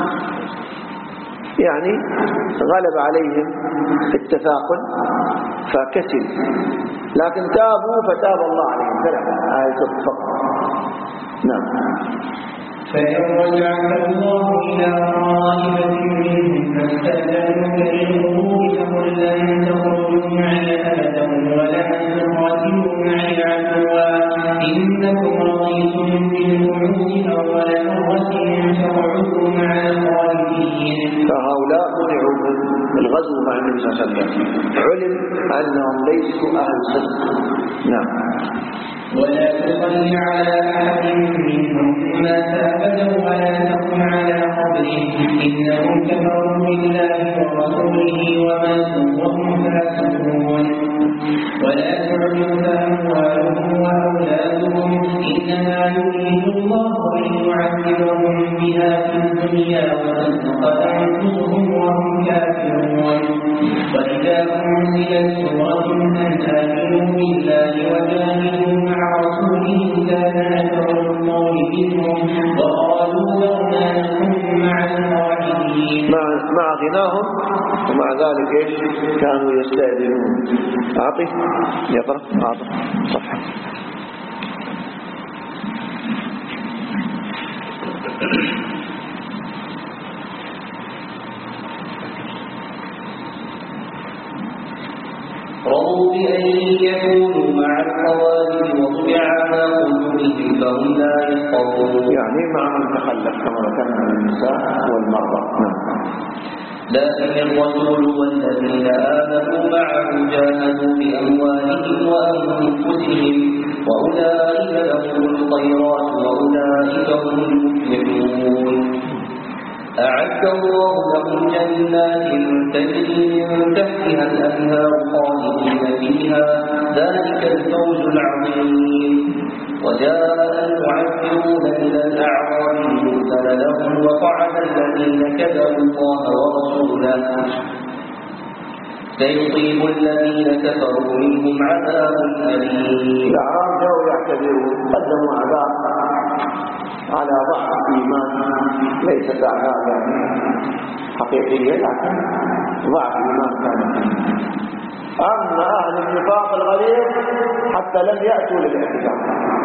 يعني غلب عليهم التثاقل فكسل، لكن تابوا فتاب الله عليهم. ثلاثة آية الفقر. نعم. فإن رجعك الله إلى طائفة منهم فاستأذنوك للخروج فقل لن تخرجوا معي أبدا ولن تقاتلوا معي عدوا إنكم رضيتم بالقعود أول مرة فاقعدوا مع الخالدين. فهؤلاء منعوا من الغزو مع النبي صلى الله عليه وسلم، علم أنهم ليسوا أهل صدق. نعم. ولا تصل على أحد منهم مات أبدا ولا تقم على قبره إنهم كفروا بالله ورسوله وماتوا وهم فاسقون. ولا تعجبك أموالهم وأولادهم إنما يريد الله أن يعذبهم بها في الدنيا وتزهق أنفسهم وهم كافرون. وإذا أنزلت سورة أن آمنوا بالله وجاهدوا مع رسوله كان أثر القول منهم وقالوا لولا نكون مع القاعدين. مع غناهم ومع ذلك ايش كانوا يستأذنون. أعطي يقرأ أعطي صفحة. رضوا بأن يكونوا مع الخوالف وطبع على قلوبهم فهم لا يفقهون. يعني مع من تخلف كما ذكرنا من النساء والمرضى. نعم. لكن الرسول والذين آمنوا معه جاهدوا بأموالهم وأنفسهم وأولئك لهم الخيرات وأولئك هم المفلحون. أعد الله لهم جنات تجري من تحتها الأنهار خالدين فيها ذلك الفوز العظيم. وجاء المعذرون إلى الأعراب ليؤذن لهم وقعد الذين كذبوا الله ورسوله سيصيب الذين كفروا منهم عذاب أليم. الأعراب جاءوا يعتذرون قدموا عذاب على ضعف الإيمان، ليست أعذاب حقيقية لكن ضعف الإيمان كان. أما أهل النفاق الغليظ حتى لم يأتوا للاعتذار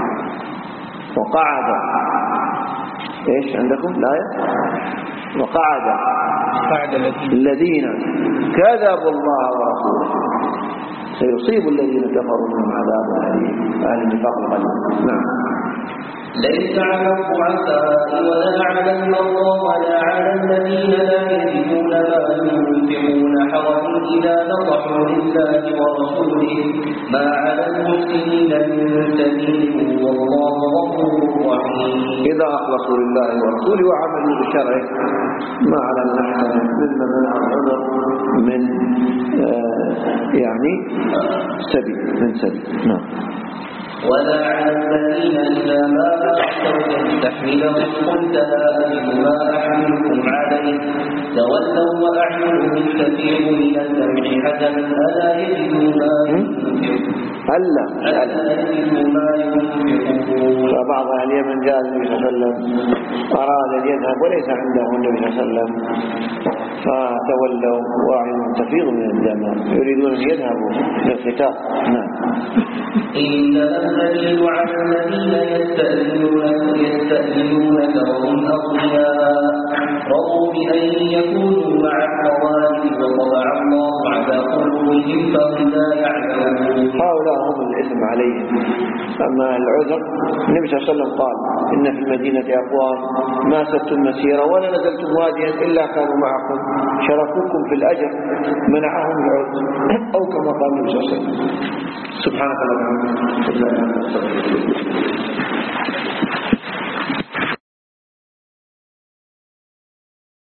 وقعد إيش عندكم الآية؟ وقعد الذين كذبوا الله ورسوله سيصيب الذين كفروا منهم عذاب أليم. أهل النفاق الغليظ. نعم. ليس على الضعفاء ولا على المرضى ولا على الذين لا يجدون ما ينفقون حرج إذا نصحوا لله ورسوله ما على المسلمين من سبيل والله غفور رحيم. إذا أخلصوا لله ورسوله وعملوا بشرعه ما على النحن مما منع العذر من آه يعني سبيل من سبيل. نعم. ولا على الذين إذا ما أحسوك لتحملهم قلت لا أجد ما أحملكم عليه تولوا وأعينهم تفيض من الدمع حزنا ألا يجدوا ما ينفقون ألا ألا يجدوا ما ينفقون. فبعض أهل اليمن جاء النبي صلى الله عليه وسلم أراد أن يذهب وليس عنده النبي صلى الله عليه وسلم فتولوا وأعينهم تفيض من الدمع يريدون أن يذهبوا للقتال. نعم. إنما السبيل على الذين يستأذنونك يستأذنونك وهم أغنياء رضوا بأن يكونوا مع الخوارج وطبع الله على قلوبهم فهم لا يعلمون. هؤلاء هم الإثم عليهم. أما العذر النبي صلى الله عليه وسلم قال إن في المدينة أقوام ما سدتم مسيرا ولا نزلتم واديا إلا كانوا معكم شركوكم في الأجر منعهم العذر أو كما قال النبي صلى الله عليه وسلم. سبحانك اللهم وبحمدك.